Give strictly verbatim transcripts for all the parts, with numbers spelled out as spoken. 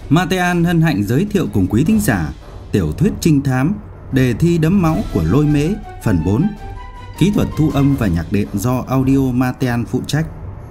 Matean hân hạnh giới thiệu cùng quý thính giả tiểu thuyết trinh thám Đề thi đẫm máu của Lôi Mễ phần bốn. Kỹ thuật thu âm và nhạc đệm do Audio Matean phụ trách.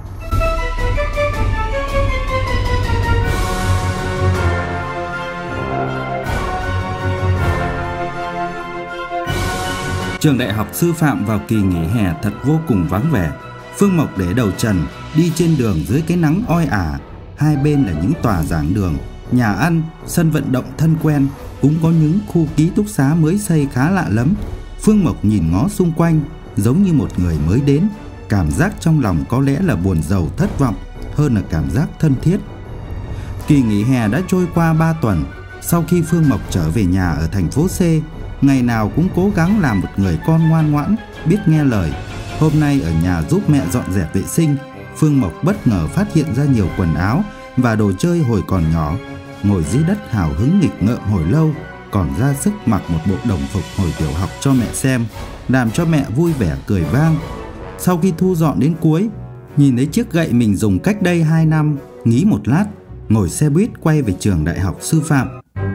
Trường đại học sư phạm vào kỳ nghỉ hè thật vô cùng vắng vẻ. Phương Mộc để đầu trần đi trên đường dưới cái nắng oi ả. Hai bên là những tòa giảng đường, nhà ăn, sân vận động thân quen, cũng có những khu ký túc xá mới xây khá lạ lắm. Phương Mộc nhìn ngó xung quanh giống như một người mới đến, cảm giác trong lòng có lẽ là buồn rầu thất vọng hơn là cảm giác thân thiết. Kỳ nghỉ hè đã trôi qua ba tuần. Sau khi Phương Mộc trở về nhà ở thành phố C, ngày nào cũng cố gắng làm một người con ngoan ngoãn, biết nghe lời. Hôm nay ở nhà giúp mẹ dọn dẹp vệ sinh, Phương Mộc bất ngờ phát hiện ra nhiều quần áo và đồ chơi hồi còn nhỏ. Ngồi dưới đất hào hứng nghịch ngợm hồi lâu, còn ra sức mặc một bộ đồng phục hồi tiểu học cho mẹ xem, làm cho mẹ vui vẻ cười vang. Sau khi thu dọn đến cuối, nhìn thấy chiếc gậy mình dùng cách đây hai năm, nghĩ một lát, ngồi xe buýt quay về trường đại học sư phạm.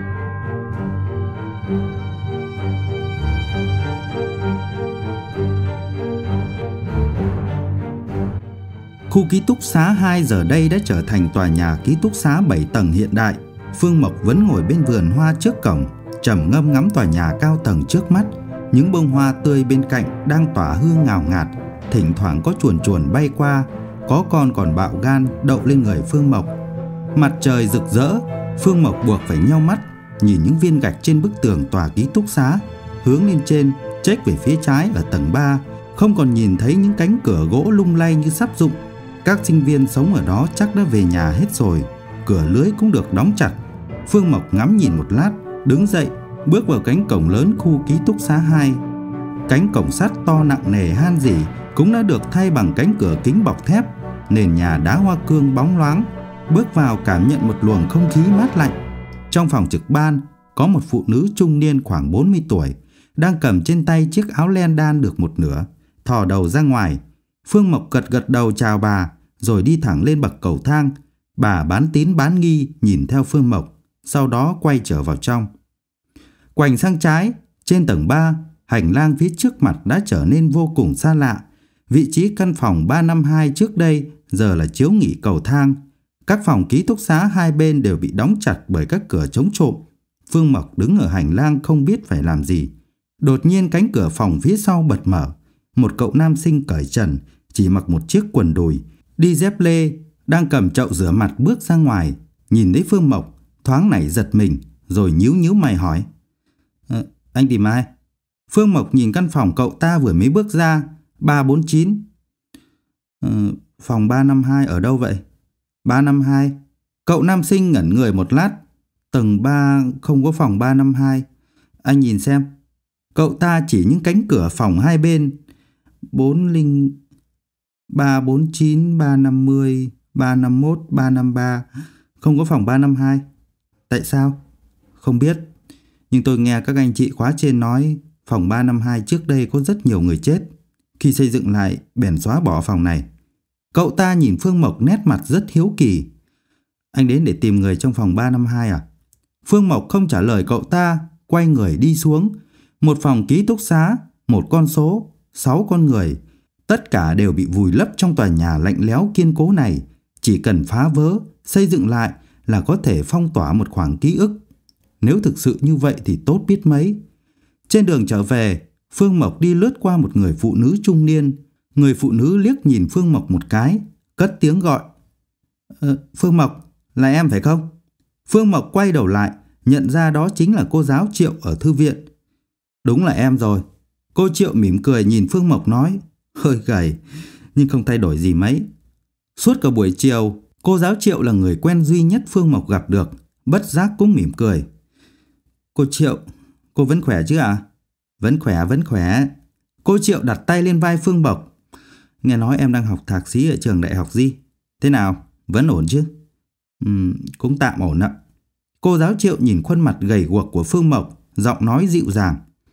Khu ký túc xá hai giờ đây đã trở thành tòa nhà ký túc xá bảy tầng hiện đại. Phương Mộc vẫn ngồi bên vườn hoa trước cổng, trầm ngâm ngắm tòa nhà cao tầng trước mắt. Những bông hoa tươi bên cạnh đang tỏa hương ngào ngạt, thỉnh thoảng có chuồn chuồn bay qua, có con còn bạo gan đậu lên người Phương Mộc. Mặt trời rực rỡ, Phương Mộc buộc phải nheo mắt, nhìn những viên gạch trên bức tường tòa ký túc xá, hướng lên trên, chếch về phía trái ở tầng ba, không còn nhìn thấy những cánh cửa gỗ lung lay như sắp rụng. Các sinh viên sống ở đó chắc đã về nhà hết rồi, cửa lưới cũng được đóng chặt. Phương Mộc ngắm nhìn một lát, đứng dậy, bước vào cánh cổng lớn khu ký túc xá hai. Cánh cổng sắt to nặng nề han rỉ cũng đã được thay bằng cánh cửa kính bọc thép, nền nhà đá hoa cương bóng loáng. Bước vào cảm nhận một luồng không khí mát lạnh. Trong phòng trực ban có một phụ nữ trung niên khoảng bốn mươi tuổi, đang cầm trên tay chiếc áo len đan được một nửa, thò đầu ra ngoài. Phương Mộc gật gật đầu chào bà, rồi đi thẳng lên bậc cầu thang. Bà bán tín bán nghi nhìn theo Phương Mộc, sau đó quay trở vào trong. Quành sang trái, trên tầng ba, hành lang phía trước mặt đã trở nên vô cùng xa lạ. Vị trí căn phòng ba năm hai trước đây giờ là chiếu nghỉ cầu thang. Các phòng ký túc xá hai bên đều bị đóng chặt bởi các cửa chống trộm. Phương Mộc đứng ở hành lang không biết phải làm gì. Đột nhiên cánh cửa phòng phía sau bật mở. Một cậu nam sinh cởi trần, chỉ mặc một chiếc quần đùi, đi dép lê, đang cầm chậu rửa mặt bước ra ngoài. Nhìn thấy Phương Mộc, thoáng nảy giật mình, rồi nhíu nhíu mày hỏi: à, anh tìm ai? Phương Mộc nhìn căn phòng cậu ta vừa mới bước ra. Ba bốn chín. à, Phòng ba năm hai ở đâu vậy? Ba năm hai. Cậu nam sinh ngẩn người một lát. Tầng ba không có phòng ba năm hai. Anh nhìn xem. Cậu ta chỉ những cánh cửa phòng hai bên. Bốn linh ba bốn chín, ba năm mươi, ba năm mốt, ba năm ba. Không có phòng ba năm hai. Tại sao? Không biết. Nhưng tôi nghe các anh chị khóa trên nói phòng ba năm hai trước đây có rất nhiều người chết. Khi xây dựng lại bèn xóa bỏ phòng này. Cậu ta nhìn Phương Mộc nét mặt rất hiếu kỳ. Anh đến để tìm người trong phòng ba năm hai à? Phương Mộc không trả lời cậu ta, quay người đi xuống. Một phòng ký túc xá, một con số, sáu con người. Tất cả đều bị vùi lấp trong tòa nhà lạnh lẽo kiên cố này. Chỉ cần phá vỡ, xây dựng lại là có thể phong tỏa một khoảng ký ức. Nếu thực sự như vậy thì tốt biết mấy. Trên đường trở về, Phương Mộc đi lướt qua một người phụ nữ trung niên. Người phụ nữ liếc nhìn Phương Mộc một cái, cất tiếng gọi: ờ, Phương Mộc, là em phải không? Phương Mộc quay đầu lại, nhận ra đó chính là cô giáo Triệu ở thư viện. Đúng là em rồi. Cô Triệu mỉm cười nhìn Phương Mộc nói, hơi gầy nhưng không thay đổi gì mấy. Suốt cả buổi chiều, cô giáo Triệu là người quen duy nhất Phương Mộc gặp được, bất giác cũng mỉm cười. Cô Triệu, cô vẫn khỏe chứ ạ? À? Vẫn khỏe, vẫn khỏe. Cô Triệu đặt tay lên vai Phương Mộc. Nghe nói em đang học thạc sĩ ở trường đại học gì? Thế nào, vẫn ổn chứ? Ừ, cũng tạm ổn ạ. Cô giáo Triệu nhìn khuôn mặt gầy guộc của Phương Mộc, giọng nói dịu dàng.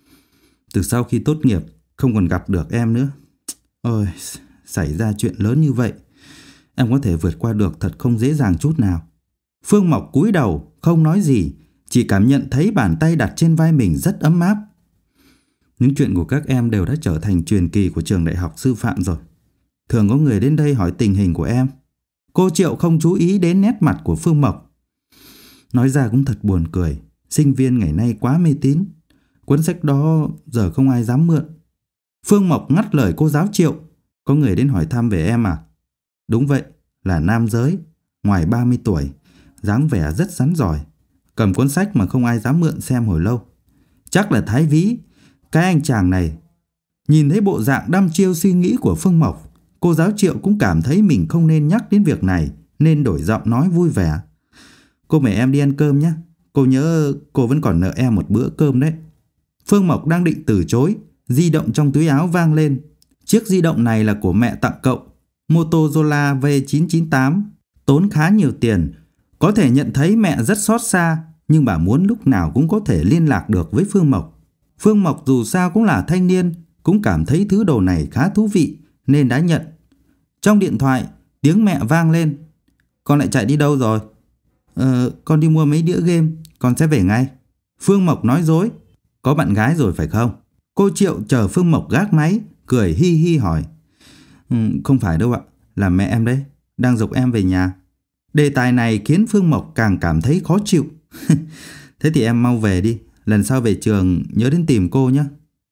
Từ sau khi tốt nghiệp, không còn gặp được em nữa. Ôi, xảy ra chuyện lớn như vậy, em có thể vượt qua được thật không dễ dàng chút nào. Phương Mộc cúi đầu, không nói gì, chỉ cảm nhận thấy bàn tay đặt trên vai mình rất ấm áp. Những chuyện của các em đều đã trở thành truyền kỳ của trường đại học sư phạm rồi. Thường có người đến đây hỏi tình hình của em. Cô Triệu không chú ý đến nét mặt của Phương Mộc. Nói ra cũng thật buồn cười. Sinh viên ngày nay quá mê tín. Cuốn sách đó giờ không ai dám mượn. Phương Mộc ngắt lời cô giáo Triệu. Có người đến hỏi thăm về em à? Đúng vậy, là nam giới, ngoài ba mươi tuổi, dáng vẻ rất rắn giỏi, cầm cuốn sách mà không ai dám mượn xem hồi lâu. Chắc là Thái Vĩ, cái anh chàng này. Nhìn thấy bộ dạng đăm chiêu suy nghĩ của Phương Mộc, cô giáo Triệu cũng cảm thấy mình không nên nhắc đến việc này, nên đổi giọng nói vui vẻ. Cô mời em đi ăn cơm nhé. Cô nhớ cô vẫn còn nợ em một bữa cơm đấy. Phương Mộc đang định từ chối, di động trong túi áo vang lên. Chiếc di động này là của mẹ tặng cậu, Motorola V chín chín tám, tốn khá nhiều tiền. Có thể nhận thấy mẹ rất xót xa, nhưng bà muốn lúc nào cũng có thể liên lạc được với Phương Mộc. Phương Mộc dù sao cũng là thanh niên, cũng cảm thấy thứ đồ này khá thú vị nên đã nhận. Trong điện thoại, tiếng mẹ vang lên. Con lại chạy đi đâu rồi? Ờ, con đi mua mấy đĩa game, con sẽ về ngay. Phương Mộc nói dối. Có bạn gái rồi phải không? Cô Triệu chờ Phương Mộc gác máy, cười hi hi hỏi. Ừ, không phải đâu ạ, là mẹ em đấy, đang giục em về nhà. Đề tài này khiến Phương Mộc càng cảm thấy khó chịu. Thế thì em mau về đi, lần sau về trường nhớ đến tìm cô nhé.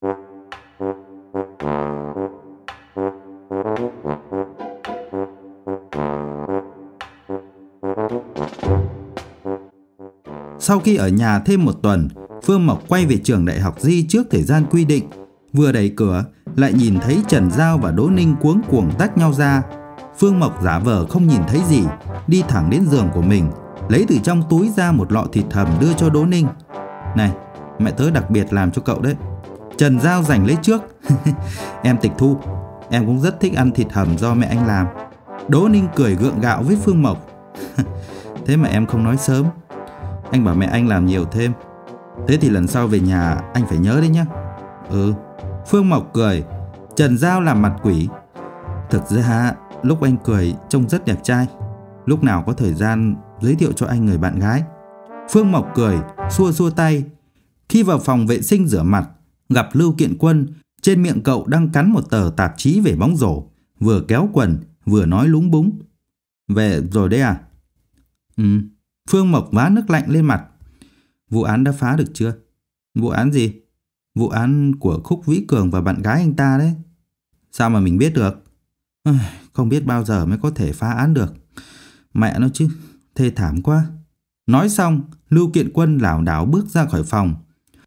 Sau khi ở nhà thêm một tuần, Phương Mộc quay về trường đại học Di trước thời gian quy định. Vừa đẩy cửa, lại nhìn thấy Trần Giao và Đỗ Ninh cuống cuồng tách nhau ra. Phương Mộc giả vờ không nhìn thấy gì, đi thẳng đến giường của mình, lấy từ trong túi ra một lọ thịt hầm đưa cho Đỗ Ninh. Này, mẹ tớ đặc biệt làm cho cậu đấy. Trần Giao giành lấy trước. Em tịch thu, em cũng rất thích ăn thịt hầm do mẹ anh làm. Đỗ Ninh cười gượng gạo với Phương Mộc. Thế mà em không nói sớm. Anh bảo mẹ anh làm nhiều thêm. Thế thì lần sau về nhà anh phải nhớ đấy nhé. Ừ. Phương Mộc cười. Trần Giao làm mặt quỷ. Thực ra lúc anh cười trông rất đẹp trai. Lúc nào có thời gian giới thiệu cho anh người bạn gái. Phương Mộc cười, xua xua tay. Khi vào phòng vệ sinh rửa mặt, gặp Lưu Kiện Quân, trên miệng cậu đang cắn một tờ tạp chí về bóng rổ, vừa kéo quần vừa nói lúng búng. Về rồi đấy à? Ừ. Phương Mộc vá nước lạnh lên mặt. Vụ án đã phá được chưa? Vụ án gì? Vụ án của Khúc Vĩ Cường và bạn gái anh ta đấy. Sao mà mình biết được? Không biết bao giờ mới có thể phá án được. Mẹ nó chứ, thê thảm quá. Nói xong, Lưu Kiện Quân lảo đảo bước ra khỏi phòng.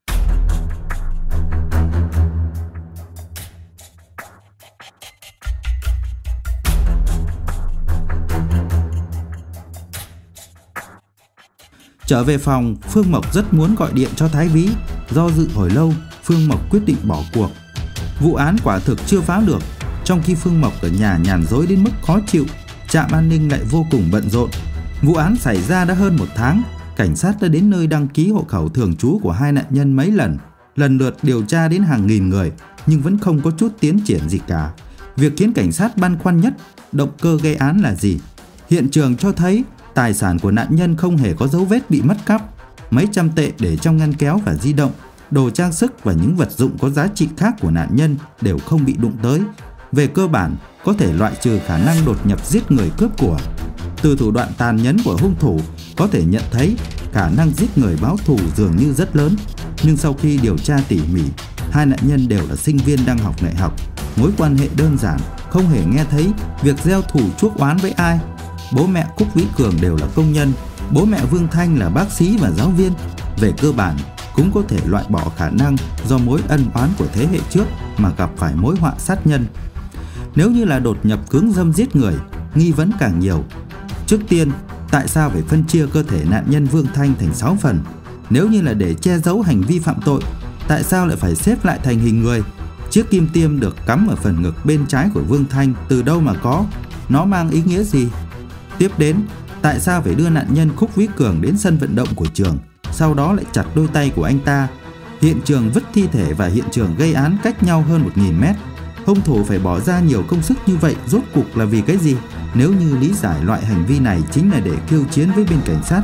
Trở về phòng, Phương Mộc rất muốn gọi điện cho Thái Vĩ. Do dự hồi lâu, Phương Mộc quyết định bỏ cuộc. Vụ án quả thực chưa phá được. Trong khi Phương Mộc ở nhà nhàn rỗi đến mức khó chịu, trạm an ninh lại vô cùng bận rộn. Vụ án xảy ra đã hơn một tháng. Cảnh sát đã đến nơi đăng ký hộ khẩu thường trú của hai nạn nhân mấy lần, lần lượt điều tra đến hàng nghìn người, nhưng vẫn không có chút tiến triển gì cả. Việc khiến cảnh sát băn khoăn nhất, động cơ gây án là gì? Hiện trường cho thấy tài sản của nạn nhân không hề có dấu vết bị mất cắp. Mấy trăm tệ để trong ngăn kéo và di động, đồ trang sức và những vật dụng có giá trị khác của nạn nhân đều không bị đụng tới. Về cơ bản, có thể loại trừ khả năng đột nhập giết người cướp của. Từ thủ đoạn tàn nhẫn của hung thủ, có thể nhận thấy khả năng giết người báo thù dường như rất lớn. Nhưng sau khi điều tra tỉ mỉ, hai nạn nhân đều là sinh viên đang học đại học. Mối quan hệ đơn giản, không hề nghe thấy việc gieo thù chuốc oán với ai. Bố mẹ Khúc Vĩ Cường đều là công nhân, bố mẹ Vương Thanh là bác sĩ và giáo viên. Về cơ bản, cũng có thể loại bỏ khả năng do mối ân oán của thế hệ trước mà gặp phải mối họa sát nhân. Nếu như là đột nhập cưỡng dâm giết người, nghi vấn càng nhiều. Trước tiên, tại sao phải phân chia cơ thể nạn nhân Vương Thanh thành sáu phần? Nếu như là để che giấu hành vi phạm tội, tại sao lại phải xếp lại thành hình người? Chiếc kim tiêm được cắm ở phần ngực bên trái của Vương Thanh từ đâu mà có? Nó mang ý nghĩa gì? Tiếp đến, tại sao phải đưa nạn nhân Khúc Vĩ Cường đến sân vận động của trường, sau đó lại chặt đôi tay của anh ta? Hiện trường vứt thi thể và hiện trường gây án cách nhau hơn một nghìn mét. Hung thủ phải bỏ ra nhiều công sức như vậy rốt cuộc là vì cái gì? Nếu như lý giải loại hành vi này chính là để khiêu chiến với bên cảnh sát,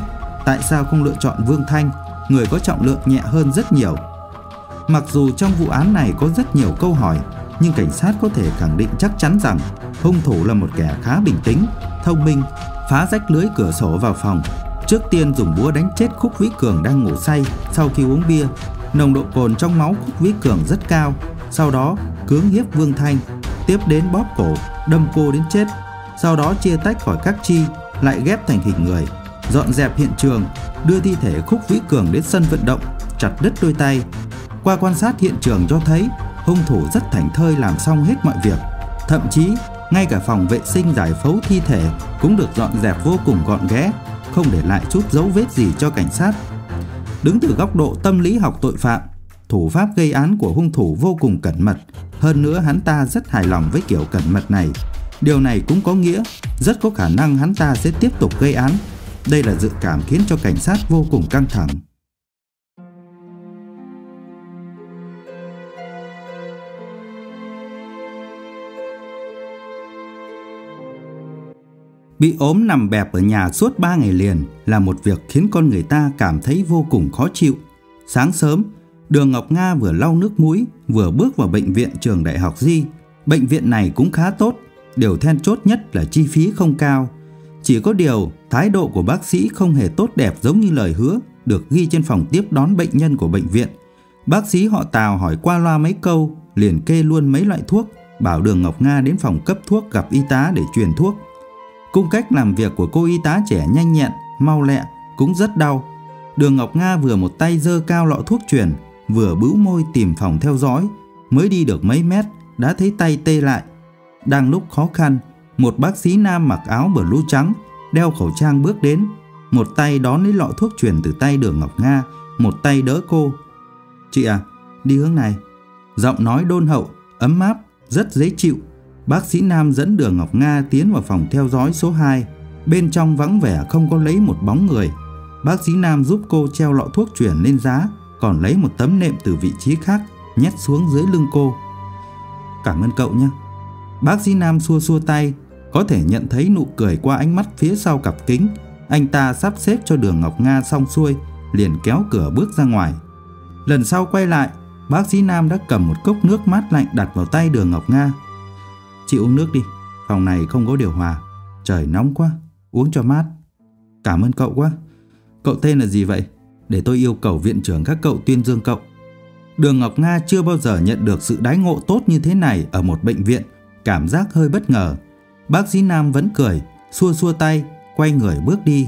tại sao không lựa chọn Vương Thanh, người có trọng lượng nhẹ hơn rất nhiều? Mặc dù trong vụ án này có rất nhiều câu hỏi, nhưng cảnh sát có thể khẳng định chắc chắn rằng hung thủ là một kẻ khá bình tĩnh, thông minh, phá rách lưới cửa sổ vào phòng. Trước tiên dùng búa đánh chết Khúc Vĩ Cường đang ngủ say sau khi uống bia. Nồng độ cồn trong máu Khúc Vĩ Cường rất cao. Sau đó cưỡng hiếp Vương Thanh, tiếp đến bóp cổ, đâm cô đến chết. Sau đó chia tách khỏi các chi, lại ghép thành hình người, dọn dẹp hiện trường, đưa thi thể Khúc Vĩ Cường đến sân vận động, chặt đứt đôi tay. Qua quan sát hiện trường cho thấy hung thủ rất thảnh thơi làm xong hết mọi việc. Thậm chí ngay cả phòng vệ sinh giải phẫu thi thể cũng được dọn dẹp vô cùng gọn ghẽ, không để lại chút dấu vết gì cho cảnh sát. Đứng từ góc độ tâm lý học tội phạm, thủ pháp gây án của hung thủ vô cùng cẩn mật. Hơn nữa hắn ta rất hài lòng với kiểu cẩn mật này. Điều này cũng có nghĩa rất có khả năng hắn ta sẽ tiếp tục gây án. Đây là dự cảm khiến cho cảnh sát vô cùng căng thẳng. Bị ốm nằm bẹp ở nhà suốt ba ngày liền là một việc khiến con người ta cảm thấy vô cùng khó chịu. Sáng sớm, Đường Ngọc Nga vừa lau nước mũi, vừa bước vào bệnh viện Trường Đại học Di. Bệnh viện này cũng khá tốt, điều then chốt nhất là chi phí không cao. Chỉ có điều, thái độ của bác sĩ không hề tốt đẹp giống như lời hứa được ghi trên phòng tiếp đón bệnh nhân của bệnh viện. Bác sĩ họ Tào hỏi qua loa mấy câu, liền kê luôn mấy loại thuốc, bảo Đường Ngọc Nga đến phòng cấp thuốc gặp y tá để truyền thuốc. Cung cách làm việc của cô y tá trẻ nhanh nhẹn, mau lẹ, cũng rất đau. Đường Ngọc Nga vừa một tay giơ cao lọ thuốc truyền, vừa bĩu môi tìm phòng theo dõi. Mới đi được mấy mét đã thấy tay tê lại. Đang lúc khó khăn, một bác sĩ nam mặc áo blue trắng, đeo khẩu trang bước đến, một tay đón lấy lọ thuốc truyền từ tay Đường Ngọc Nga, một tay đỡ cô. "Chị à, đi hướng này." Giọng nói đôn hậu, ấm áp, rất dễ chịu. Bác sĩ nam dẫn Đường Ngọc Nga tiến vào phòng theo dõi số hai. Bên trong vắng vẻ không có lấy một bóng người. Bác sĩ nam giúp cô treo lọ thuốc truyền lên giá, còn lấy một tấm nệm từ vị trí khác nhét xuống dưới lưng cô. "Cảm ơn cậu nhé." Bác sĩ nam xua xua tay, có thể nhận thấy nụ cười qua ánh mắt phía sau cặp kính. Anh ta sắp xếp cho Đường Ngọc Nga xong xuôi, liền kéo cửa bước ra ngoài. Lần sau quay lại, bác sĩ nam đã cầm một cốc nước mát lạnh đặt vào tay Đường Ngọc Nga. "Chị uống nước đi, phòng này không có điều hòa, trời nóng quá, uống cho mát." "Cảm ơn cậu quá. Cậu tên là gì vậy? Để tôi yêu cầu viện trưởng các cậu tuyên dương cậu." Đường Ngọc Nga chưa bao giờ nhận được sự đãi ngộ tốt như thế này ở một bệnh viện, cảm giác hơi bất ngờ. Bác sĩ nam vẫn cười, xua xua tay, quay người bước đi.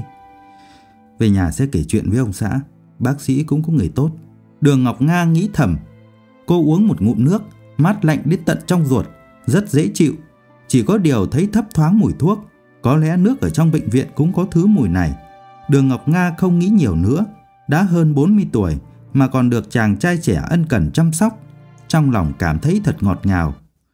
"Về nhà sẽ kể chuyện với ông xã, bác sĩ cũng có người tốt." Đường Ngọc Nga nghĩ thầm. Cô uống một ngụm nước, mát lạnh đến tận trong ruột, rất dễ chịu. Chỉ có điều thấy thấp thoáng mùi thuốc. Có lẽ nước ở trong bệnh viện cũng có thứ mùi này. Đường Ngọc Nga không nghĩ nhiều nữa. Đã hơn bốn mươi tuổi mà còn được chàng trai trẻ ân cần chăm sóc. Trong lòng cảm thấy thật ngọt ngào.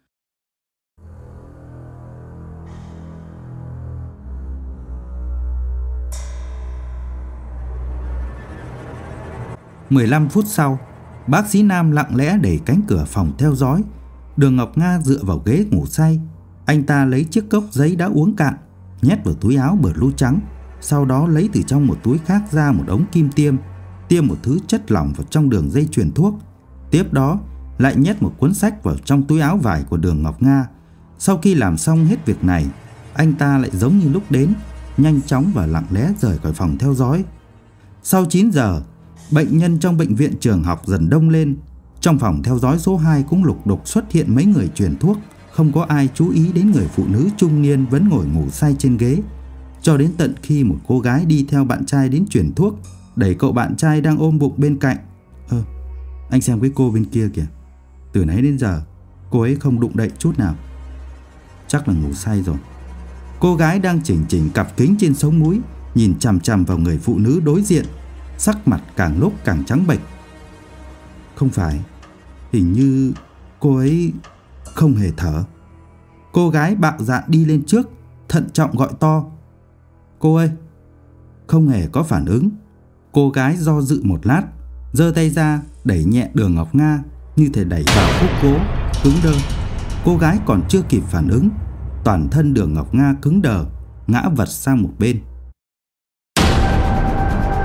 mười lăm phút sau, bác sĩ nam lặng lẽ đẩy cánh cửa phòng theo dõi. Đường Ngọc Nga dựa vào ghế ngủ say. Anh ta lấy chiếc cốc giấy đã uống cạn, nhét vào túi áo blue trắng. Sau đó lấy từ trong một túi khác ra một ống kim tiêm, tiêm một thứ chất lỏng vào trong đường dây truyền thuốc. Tiếp đó lại nhét một cuốn sách vào trong túi áo vải của Đường Ngọc Nga. Sau khi làm xong hết việc này, anh ta lại giống như lúc đến, nhanh chóng và lặng lẽ rời khỏi phòng theo dõi. Sau chín giờ, bệnh nhân trong bệnh viện trường học dần đông lên. Trong phòng theo dõi số hai cũng lục đục xuất hiện mấy người truyền thuốc. Không có ai chú ý đến người phụ nữ trung niên vẫn ngồi ngủ say trên ghế. Cho đến tận khi một cô gái đi theo bạn trai đến truyền thuốc, đẩy cậu bạn trai đang ôm bụng bên cạnh. "Ơ, anh xem cái cô bên kia kìa. Từ nãy đến giờ cô ấy không đụng đậy chút nào. Chắc là ngủ say rồi." Cô gái đang chỉnh chỉnh cặp kính trên sống mũi, nhìn chằm chằm vào người phụ nữ đối diện. Sắc mặt càng lúc càng trắng bệch. "Không phải, hình như cô ấy không hề thở." Cô gái bạo dạn đi lên trước, thận trọng gọi to. "Cô ơi!" Không hề có phản ứng. Cô gái do dự một lát, giơ tay ra đẩy nhẹ Đường Ngọc Nga, như thể đẩy vào khúc gỗ cứng đơ. Cô gái còn chưa kịp phản ứng, toàn thân Đường Ngọc Nga cứng đờ, ngã vật sang một bên.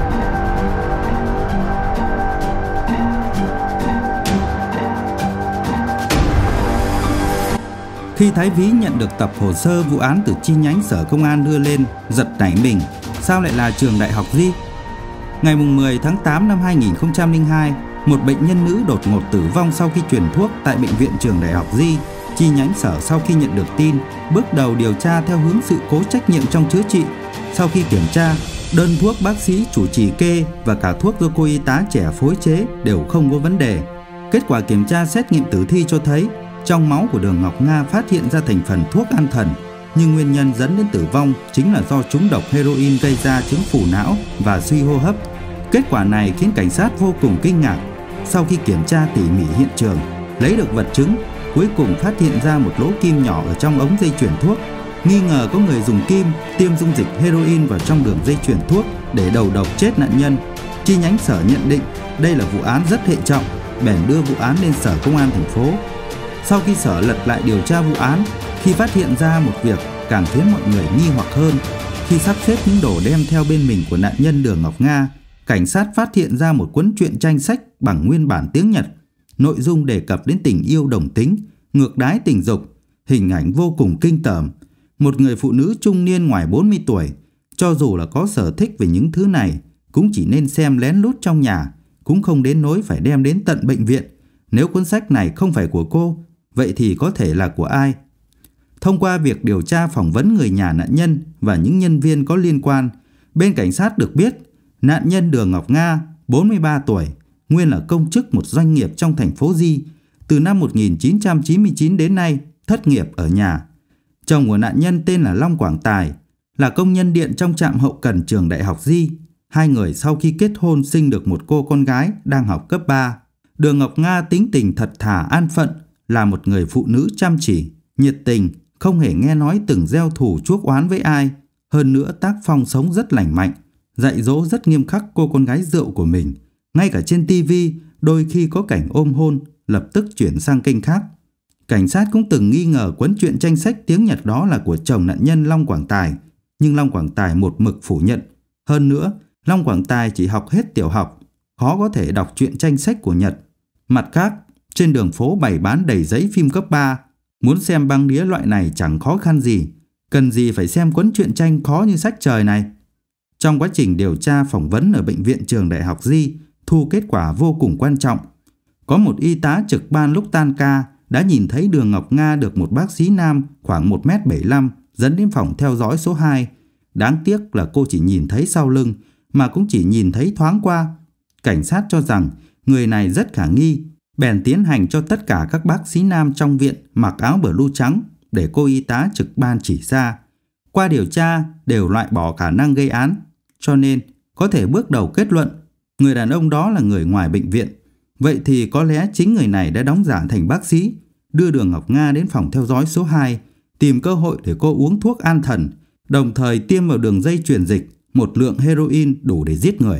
Khi Thái Vĩ nhận được tập hồ sơ vụ án từ chi nhánh Sở Công an đưa lên, giật nảy mình, sao lại là trường Đại học Di? Ngày mười tháng tám năm hai nghìn không trăm lẻ hai, một bệnh nhân nữ đột ngột tử vong sau khi truyền thuốc tại bệnh viện Trường Đại học Di. Chi nhánh Sở sau khi nhận được tin, bước đầu điều tra theo hướng sự cố trách nhiệm trong chữa trị. Sau khi kiểm tra, đơn thuốc bác sĩ chủ trì kê và cả thuốc do cô y tá trẻ phối chế đều không có vấn đề. Kết quả kiểm tra xét nghiệm tử thi cho thấy trong máu của Đường Ngọc Nga phát hiện ra thành phần thuốc an thần, nhưng nguyên nhân dẫn đến tử vong chính là do trúng độc heroin gây ra chứng phù não và suy hô hấp. Kết quả này khiến cảnh sát vô cùng kinh ngạc. Sau khi kiểm tra tỉ mỉ hiện trường, lấy được vật chứng, cuối cùng phát hiện ra một lỗ kim nhỏ ở trong ống dây chuyền thuốc. Nghi ngờ có người dùng kim tiêm dung dịch heroin vào trong đường dây chuyền thuốc để đầu độc chết nạn nhân. Chi nhánh Sở nhận định đây là vụ án rất hệ trọng, bèn đưa vụ án lên Sở Công an thành phố. Sau khi Sở lật lại điều tra vụ án, khi phát hiện ra một việc càng khiến mọi người nghi hoặc hơn. Khi sắp xếp những đồ đem theo bên mình của nạn nhân Đường Ngọc Nga, cảnh sát phát hiện ra một cuốn truyện tranh sách bằng nguyên bản tiếng Nhật. Nội dung đề cập đến tình yêu đồng tính, ngược đãi tình dục, hình ảnh vô cùng kinh tởm. Một người phụ nữ trung niên ngoài bốn mươi tuổi, cho dù là có sở thích về những thứ này, cũng chỉ nên xem lén lút trong nhà, cũng không đến nỗi phải đem đến tận bệnh viện. Nếu cuốn sách này không phải của cô, vậy thì có thể là của ai? Thông qua việc điều tra phỏng vấn người nhà nạn nhân và những nhân viên có liên quan, bên cảnh sát được biết nạn nhân Đường Ngọc Nga, bốn mươi ba tuổi, nguyên là công chức một doanh nghiệp trong thành phố Di. Từ năm một nghìn chín trăm chín mươi chín đến nay, thất nghiệp ở nhà. Chồng của nạn nhân tên là Long Quảng Tài, là công nhân điện trong trạm hậu cần Trường Đại học Di. Hai người sau khi kết hôn sinh được một cô con gái đang học cấp ba. Đường Ngọc Nga tính tình thật thà an phận, là một người phụ nữ chăm chỉ, nhiệt tình, không hề nghe nói từng gieo thù chuốc oán với ai. Hơn nữa tác phong sống rất lành mạnh, dạy dỗ rất nghiêm khắc cô con gái rượu của mình. Ngay cả trên tivi, đôi khi có cảnh ôm hôn, lập tức chuyển sang kênh khác. Cảnh sát cũng từng nghi ngờ cuốn truyện tranh sách tiếng Nhật đó là của chồng nạn nhân Long Quảng Tài, nhưng Long Quảng Tài một mực phủ nhận. Hơn nữa, Long Quảng Tài chỉ học hết tiểu học, khó có thể đọc truyện tranh sách của Nhật. Mặt khác, trên đường phố bày bán đầy giấy phim cấp ba, muốn xem băng đĩa loại này chẳng khó khăn gì, cần gì phải xem cuốn truyện tranh khó như sách trời này. Trong quá trình điều tra phỏng vấn ở bệnh viện Trường Đại học Di, thu kết quả vô cùng quan trọng. Có một y tá trực ban lúc tan ca đã nhìn thấy Đường Ngọc Nga được một bác sĩ nam khoảng một mét bảy mươi lăm dẫn đến phòng theo dõi số hai. Đáng tiếc là cô chỉ nhìn thấy sau lưng, mà cũng chỉ nhìn thấy thoáng qua. Cảnh sát cho rằng người này rất khả nghi, bèn tiến hành cho tất cả các bác sĩ nam trong viện mặc áo blue trắng để cô y tá trực ban chỉ ra. Qua điều tra đều loại bỏ khả năng gây án, cho nên có thể bước đầu kết luận người đàn ông đó là người ngoài bệnh viện. Vậy thì có lẽ chính người này đã đóng giả thành bác sĩ, đưa Đường Ngọc Nga đến phòng theo dõi số hai, tìm cơ hội để cô uống thuốc an thần, đồng thời tiêm vào đường dây truyền dịch một lượng heroin đủ để giết người.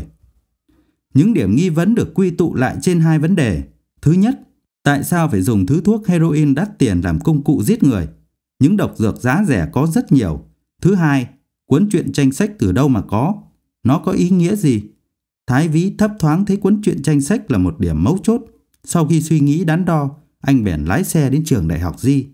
Những điểm nghi vấn được quy tụ lại trên hai vấn đề. Thứ nhất, tại sao phải dùng thứ thuốc heroin đắt tiền làm công cụ giết người? Những độc dược giá rẻ có rất nhiều. Thứ hai, cuốn truyện tranh sách từ đâu mà có? Nó có ý nghĩa gì? Thái Vĩ thấp thoáng thấy cuốn truyện tranh sách là một điểm mấu chốt. Sau khi suy nghĩ đắn đo, anh bèn lái xe đến Trường Đại học Di.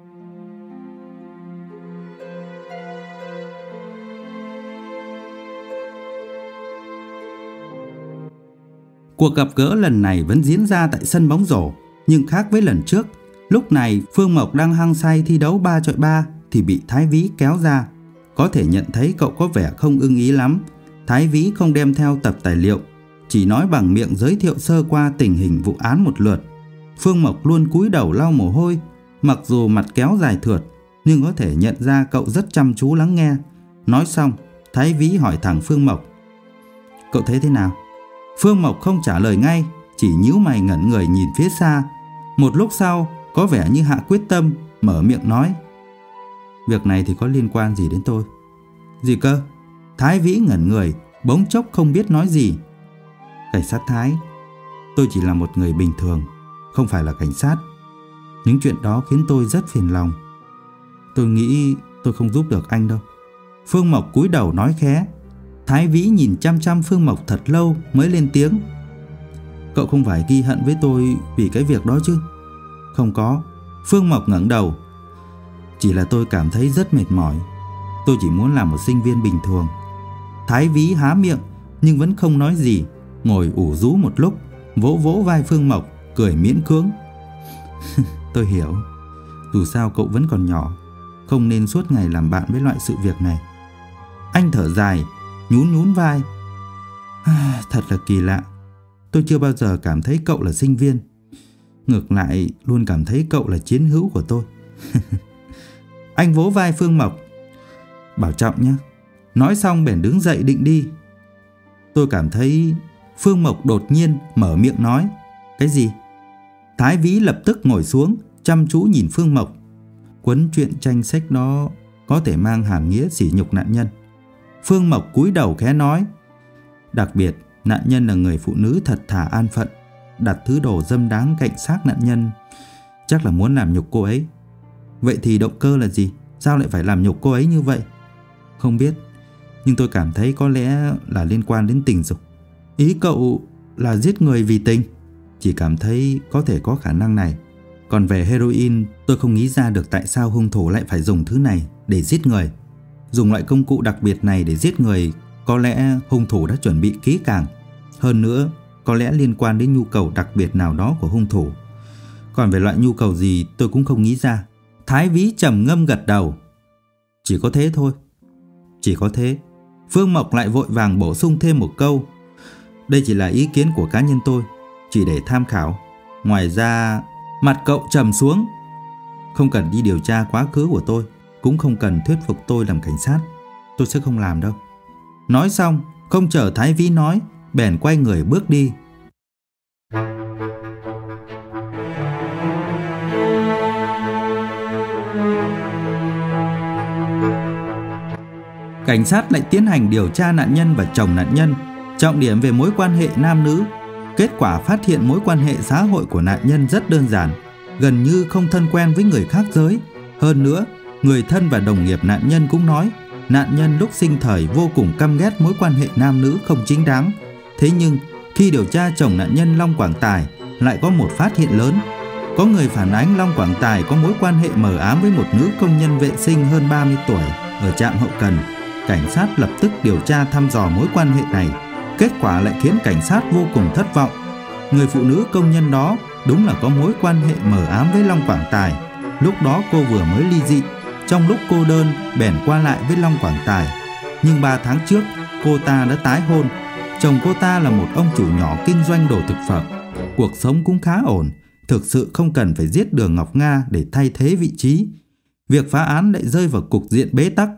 Cuộc gặp gỡ lần này vẫn diễn ra tại sân bóng rổ, nhưng khác với lần trước, lúc này Phương Mộc đang hăng say thi đấu ba chọi ba thì bị Thái Vĩ kéo ra. Có thể nhận thấy cậu có vẻ không ưng ý lắm. Thái Vĩ không đem theo tập tài liệu, chỉ nói bằng miệng giới thiệu sơ qua tình hình vụ án một lượt. Phương Mộc luôn cúi đầu lau mồ hôi, mặc dù mặt kéo dài thượt, nhưng có thể nhận ra cậu rất chăm chú lắng nghe. Nói xong, Thái Vĩ hỏi thẳng Phương Mộc: "Cậu thấy thế nào?" Phương Mộc không trả lời ngay, chỉ nhíu mày ngẩn người nhìn phía xa. Một lúc sau, có vẻ như hạ quyết tâm, mở miệng nói: "Việc này thì có liên quan gì đến tôi?" "Gì cơ?" Thái Vĩ ngẩn người, bỗng chốc không biết nói gì. "Cảnh sát Thái, tôi chỉ là một người bình thường, không phải là cảnh sát. Những chuyện đó khiến tôi rất phiền lòng. Tôi nghĩ tôi không giúp được anh đâu." Phương Mộc cúi đầu nói khẽ. Thái Vĩ nhìn chăm chăm Phương Mộc thật lâu mới lên tiếng: "Cậu không phải ghi hận với tôi vì cái việc đó chứ?" "Không có." Phương Mộc ngẩng đầu. Chỉ là tôi cảm thấy rất mệt mỏi. Tôi chỉ muốn làm một sinh viên bình thường. Thái Vĩ há miệng nhưng vẫn không nói gì, ngồi ủ rũ một lúc, vỗ vỗ vai Phương Mộc, cười miễn cưỡng. Tôi hiểu. Dù sao cậu vẫn còn nhỏ, không nên suốt ngày làm bạn với loại sự việc này. Anh thở dài, nhún nhún vai. Thật là kỳ lạ. Tôi chưa bao giờ cảm thấy cậu là sinh viên. Ngược lại luôn cảm thấy cậu là chiến hữu của tôi. Anh vỗ vai Phương Mộc. Bảo trọng nhé. Nói xong bèn đứng dậy định đi. Tôi cảm thấy Phương Mộc đột nhiên mở miệng nói. Cái gì? Thái Vĩ lập tức ngồi xuống, chăm chú nhìn Phương Mộc. Cuốn truyện tranh sách đó có thể mang hàm nghĩa sỉ nhục nạn nhân. Phương Mộc cúi đầu khẽ nói. Đặc biệt, nạn nhân là người phụ nữ thật thà an phận, đặt thứ đồ dâm đáng cạnh xác nạn nhân, chắc là muốn làm nhục cô ấy. Vậy thì động cơ là gì? Sao lại phải làm nhục cô ấy như vậy? Không biết, nhưng tôi cảm thấy có lẽ là liên quan đến tình dục. Ý cậu là giết người vì tình? Chỉ cảm thấy có thể có khả năng này. Còn về heroin, tôi không nghĩ ra được tại sao hung thủ lại phải dùng thứ này để giết người. Dùng loại công cụ đặc biệt này để giết người, có lẽ hung thủ đã chuẩn bị kỹ càng. Hơn nữa, có lẽ liên quan đến nhu cầu đặc biệt nào đó của hung thủ. Còn về loại nhu cầu gì tôi cũng không nghĩ ra. Thái Vĩ trầm ngâm gật đầu. Chỉ có thế thôi. Chỉ có thế. Phương Mộc lại vội vàng bổ sung thêm một câu. Đây chỉ là ý kiến của cá nhân tôi, chỉ để tham khảo. Ngoài ra, mặt cậu trầm xuống. Không cần đi điều tra quá khứ của tôi, cũng không cần thuyết phục tôi làm cảnh sát. Tôi sẽ không làm đâu. Nói xong, không chờ Thái Vĩ nói, bèn quay người bước đi. Cảnh sát lại tiến hành điều tra nạn nhân và chồng nạn nhân, trọng điểm về mối quan hệ nam nữ. Kết quả phát hiện mối quan hệ xã hội của nạn nhân rất đơn giản, gần như không thân quen với người khác giới. Hơn nữa, người thân và đồng nghiệp nạn nhân cũng nói nạn nhân lúc sinh thời vô cùng căm ghét mối quan hệ nam nữ không chính đáng. Thế nhưng khi điều tra chồng nạn nhân Long Quảng Tài lại có một phát hiện lớn. Có người phản ánh Long Quảng Tài có mối quan hệ mờ ám với một nữ công nhân vệ sinh hơn ba mươi tuổi ở trạm hậu cần. Cảnh sát lập tức điều tra thăm dò mối quan hệ này. Kết quả lại khiến cảnh sát vô cùng thất vọng. Người phụ nữ công nhân đó đúng là có mối quan hệ mờ ám với Long Quảng Tài. Lúc đó cô vừa mới ly dị, trong lúc cô đơn bèn qua lại với Long Quảng Tài. Nhưng ba tháng trước cô ta đã tái hôn. Chồng cô ta là một ông chủ nhỏ kinh doanh đồ thực phẩm, cuộc sống cũng khá ổn, thực sự không cần phải giết Đường Ngọc Nga để thay thế vị trí. Việc phá án lại rơi vào cục diện bế tắc.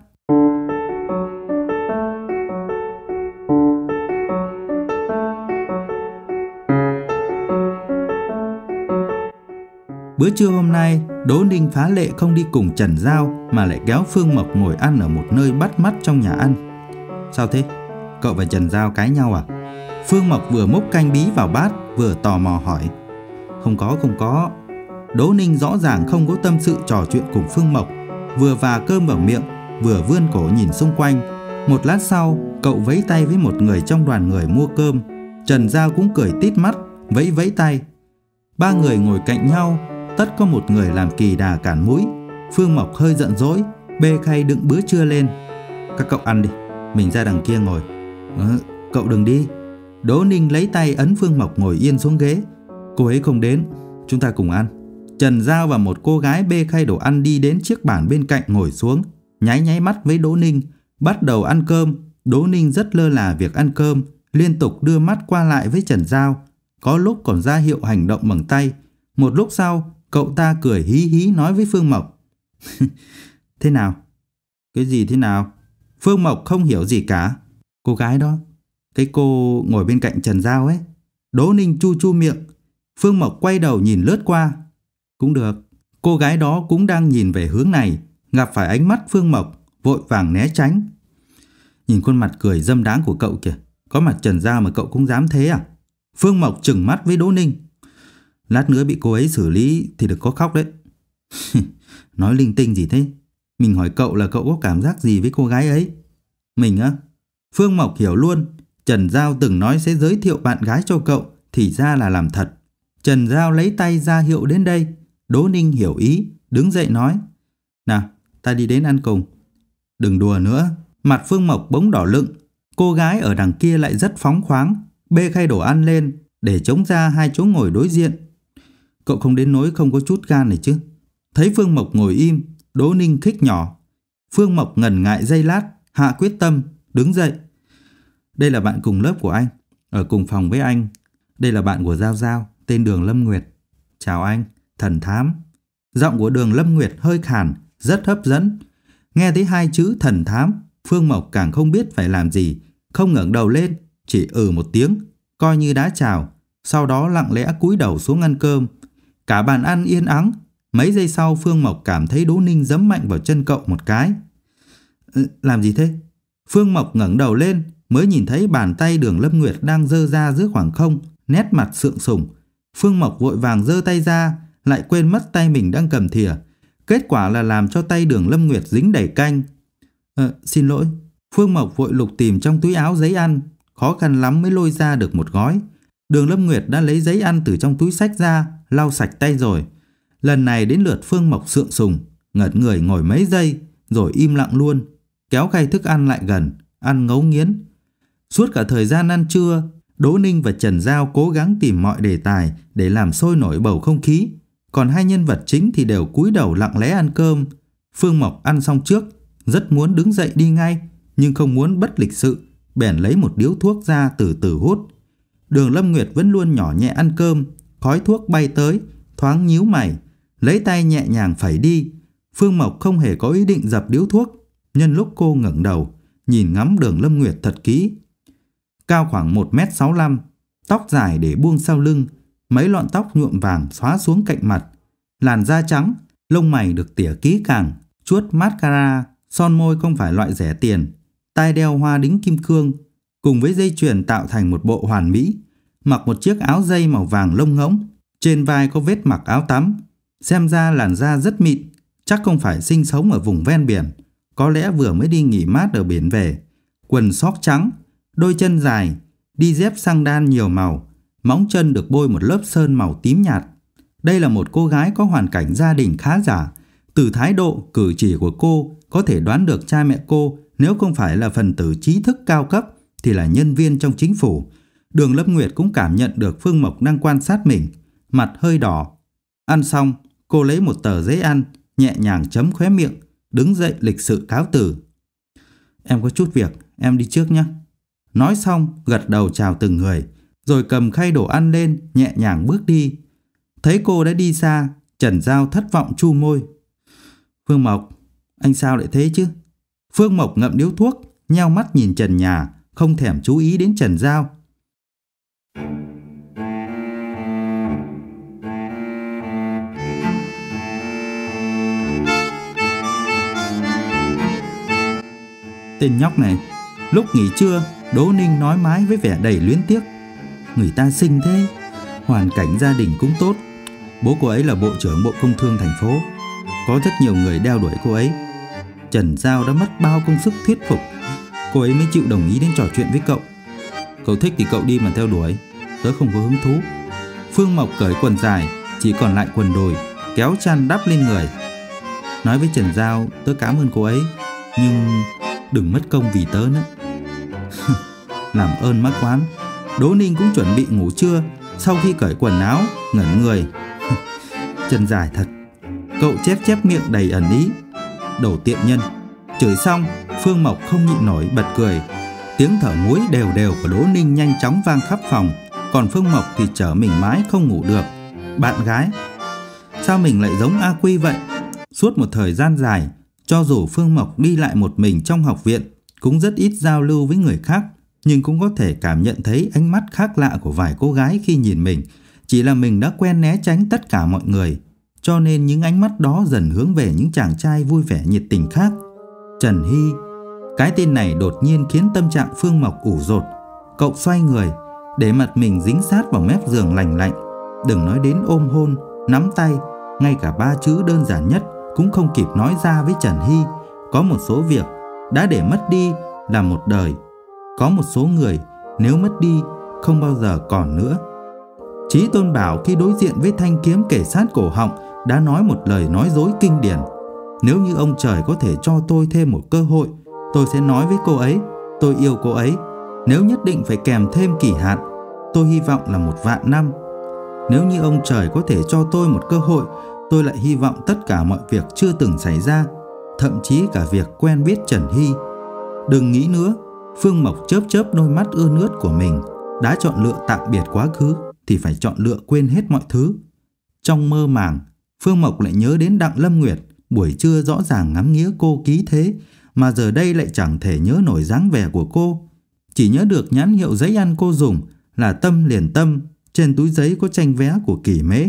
Bữa trưa hôm nay, Đỗ Ninh phá lệ không đi cùng Trần Giao mà lại kéo Phương Mộc ngồi ăn ở một nơi bắt mắt trong nhà ăn. Sao thế? Cậu và Trần Giao cãi nhau à? Phương Mộc vừa múc canh bí vào bát vừa tò mò hỏi. Không có, không có. Đỗ Ninh rõ ràng không có tâm sự trò chuyện cùng Phương Mộc, vừa vả cơm vào miệng, vừa vươn cổ nhìn xung quanh. Một lát sau, cậu vẫy tay với một người trong đoàn người mua cơm. Trần Giao cũng cười tít mắt, vẫy vẫy tay. Ba người ngồi cạnh nhau, tất có một người làm kỳ đà cản mũi. Phương Mộc hơi giận dỗi, bê khay đựng bữa trưa lên. Các cậu ăn đi, mình ra đằng kia ngồi. ờ, Cậu đừng đi. Đỗ Ninh lấy tay ấn Phương Mộc ngồi yên xuống ghế. Cô ấy không đến, chúng ta cùng ăn. Trần Giao và một cô gái bê khay đồ ăn đi đến chiếc bàn bên cạnh ngồi xuống, nháy nháy mắt với Đỗ Ninh, bắt đầu ăn cơm. Đỗ Ninh rất lơ là việc ăn cơm, liên tục đưa mắt qua lại với Trần Giao, có lúc còn ra hiệu hành động bằng tay. Một lúc sau, cậu ta cười hí hí nói với Phương Mộc. Thế nào? Cái gì thế nào? Phương Mộc không hiểu gì cả. Cô gái đó, cái cô ngồi bên cạnh Trần Giao ấy. Đỗ Ninh chu chu miệng. Phương Mộc quay đầu nhìn lướt qua. Cũng được. Cô gái đó cũng đang nhìn về hướng này, gặp phải ánh mắt Phương Mộc, vội vàng né tránh. Nhìn khuôn mặt cười dâm đáng của cậu kìa, có mặt Trần Giao mà cậu cũng dám thế à? Phương Mộc trừng mắt với Đỗ Ninh. Lát nữa bị cô ấy xử lý thì được có khóc đấy. Nói linh tinh gì thế? Mình hỏi cậu là cậu có cảm giác gì với cô gái ấy? Mình á? Phương Mộc hiểu luôn. Trần Giao từng nói sẽ giới thiệu bạn gái cho cậu, thì ra là làm thật. Trần Giao lấy tay ra hiệu đến đây. Đỗ Ninh hiểu ý, đứng dậy nói. Nào, ta đi đến ăn cùng. Đừng đùa nữa. Mặt Phương Mộc bỗng đỏ lựng. Cô gái ở đằng kia lại rất phóng khoáng, bê khay đồ ăn lên để chống ra hai chỗ ngồi đối diện. Cậu không đến nỗi không có chút gan này chứ? Thấy Phương Mộc ngồi im, Đỗ Ninh khích nhỏ. Phương Mộc ngần ngại giây lát, hạ quyết tâm, đứng dậy. Đây là bạn cùng lớp của anh, ở cùng phòng với anh. Đây là bạn của Giao Giao, tên Đường Lâm Nguyệt. Chào anh, thần thám. Giọng của Đường Lâm Nguyệt hơi khàn, rất hấp dẫn. Nghe thấy hai chữ thần thám, Phương Mộc càng không biết phải làm gì, không ngẩng đầu lên, chỉ ừ một tiếng, coi như đã chào, sau đó lặng lẽ cúi đầu xuống ăn cơm. Cả bàn ăn yên ắng. Mấy giây sau Phương Mộc cảm thấy Đỗ Ninh giẫm mạnh vào chân cậu một cái. Ừ, làm gì thế? Phương Mộc ngẩng đầu lên, mới nhìn thấy bàn tay Đường Lâm Nguyệt đang giơ ra giữa khoảng không, nét mặt sượng sùng. Phương Mộc vội vàng giơ tay ra, lại quên mất tay mình đang cầm thìa. Kết quả là làm cho tay Đường Lâm Nguyệt dính đầy canh. Ờ, xin lỗi. Phương Mộc vội lục tìm trong túi áo giấy ăn, khó khăn lắm mới lôi ra được một gói. Đường Lâm Nguyệt đã lấy giấy ăn từ trong túi xách ra, lau sạch tay rồi. Lần này đến lượt Phương Mộc sượng sùng, ngẩn người ngồi mấy giây, rồi im lặng luôn, kéo khay thức ăn lại gần, ăn ngấu nghiến. Suốt cả thời gian ăn trưa, Đỗ Ninh và Trần Giao cố gắng tìm mọi đề tài để làm sôi nổi bầu không khí, còn hai nhân vật chính thì đều cúi đầu lặng lẽ ăn cơm. Phương Mộc ăn xong trước, rất muốn đứng dậy đi ngay, nhưng không muốn bất lịch sự, bèn lấy một điếu thuốc ra từ từ hút. Đường Lâm Nguyệt vẫn luôn nhỏ nhẹ ăn cơm, khói thuốc bay tới, thoáng nhíu mày, lấy tay nhẹ nhàng phẩy đi. Phương Mộc không hề có ý định dập điếu thuốc, nhân lúc cô ngẩng đầu, nhìn ngắm Đường Lâm Nguyệt thật kỹ. Cao khoảng một mét sáu mươi lăm, tóc dài để buông sau lưng, mấy lọn tóc nhuộm vàng xóa xuống cạnh mặt, làn da trắng, lông mày được tỉa kỹ càng, chuốt mascara, son môi không phải loại rẻ tiền, tai đeo hoa đính kim cương, cùng với dây chuyền tạo thành một bộ hoàn mỹ. Mặc một chiếc áo dây màu vàng lông ngỗng, trên vai có vết mặc áo tắm. Xem ra làn da rất mịn, chắc không phải sinh sống ở vùng ven biển, có lẽ vừa mới đi nghỉ mát ở biển về. Quần sóc trắng, đôi chân dài, đi dép xăng đan nhiều màu, móng chân được bôi một lớp sơn màu tím nhạt. Đây là một cô gái có hoàn cảnh gia đình khá giả. Từ thái độ, cử chỉ của cô có thể đoán được cha mẹ cô nếu không phải là phần tử trí thức cao cấp thì là nhân viên trong chính phủ. Đường Lâm Nguyệt cũng cảm nhận được Phương Mộc đang quan sát mình, mặt hơi đỏ. Ăn xong, cô lấy một tờ giấy ăn, nhẹ nhàng chấm khóe miệng, đứng dậy lịch sự cáo từ. Em có chút việc, em đi trước nhé. Nói xong, gật đầu chào từng người, rồi cầm khay đồ ăn lên, nhẹ nhàng bước đi. Thấy cô đã đi xa, Trần Giao thất vọng chu môi. Phương Mộc, anh sao lại thế chứ? Phương Mộc ngậm điếu thuốc, nheo mắt nhìn trần nhà, không thèm chú ý đến Trần Giao. Tên nhóc này. Lúc nghỉ trưa, Đỗ Ninh nói mái với vẻ đầy luyến tiếc. Người ta xinh thế, hoàn cảnh gia đình cũng tốt. Bố cô ấy là bộ trưởng Bộ Công Thương thành phố, có rất nhiều người đeo đuổi cô ấy. Trần Giao đã mất bao công sức thuyết phục, cô ấy mới chịu đồng ý đến trò chuyện với cậu. Cậu thích thì cậu đi mà theo đuổi, tớ không có hứng thú. Phương Mộc cởi quần dài, chỉ còn lại quần đùi, kéo chăn đắp lên người. Nói với Trần Giao, tớ cảm ơn cô ấy, nhưng đừng mất công vì tớ nữa. Làm ơn mắc oán. Đỗ Ninh cũng chuẩn bị ngủ trưa. Sau khi cởi quần áo, ngẩn người. Chân dài thật. Cậu chép chép miệng đầy ẩn ý. Đồ tiện nhân. Chửi xong, Phương Mộc không nhịn nổi bật cười. Tiếng thở muối đều đều của Đỗ Ninh nhanh chóng vang khắp phòng. Còn Phương Mộc thì trở mình mãi không ngủ được. Bạn gái, sao mình lại giống A Quy vậy? Suốt một thời gian dài, cho dù Phương Mộc đi lại một mình trong học viện, cũng rất ít giao lưu với người khác, nhưng cũng có thể cảm nhận thấy ánh mắt khác lạ của vài cô gái khi nhìn mình. Chỉ là mình đã quen né tránh tất cả mọi người, cho nên những ánh mắt đó dần hướng về những chàng trai vui vẻ nhiệt tình khác. Trần Hy, cái tên này đột nhiên khiến tâm trạng Phương Mộc ủ rột. Cậu xoay người, để mặt mình dính sát vào mép giường lành lạnh. Đừng nói đến ôm hôn, nắm tay, ngay cả ba chữ đơn giản nhất cũng không kịp nói ra với Trần Hy. Có một số việc đã để mất đi là một đời. Có một số người nếu mất đi không bao giờ còn nữa. Chí Tôn Bảo khi đối diện với thanh kiếm kề sát cổ họng đã nói một lời nói dối kinh điển. Nếu như ông trời có thể cho tôi thêm một cơ hội, tôi sẽ nói với cô ấy, tôi yêu cô ấy. Nếu nhất định phải kèm thêm kỳ hạn, tôi hy vọng là một vạn năm. Nếu như ông trời có thể cho tôi một cơ hội, tôi lại hy vọng tất cả mọi việc chưa từng xảy ra, thậm chí cả việc quen biết Trần Hy. Đừng nghĩ nữa. Phương Mộc chớp chớp đôi mắt ươn ướt của mình. Đã chọn lựa tạm biệt quá khứ thì phải chọn lựa quên hết mọi thứ. Trong mơ màng, Phương Mộc lại nhớ đến Đặng Lâm Nguyệt. Buổi trưa rõ ràng ngắm nghía cô ký thế, mà giờ đây lại chẳng thể nhớ nổi dáng vẻ của cô. Chỉ nhớ được nhãn hiệu giấy ăn cô dùng là Tâm liền tâm. Trên túi giấy có tranh vé của Kỳ Mễ.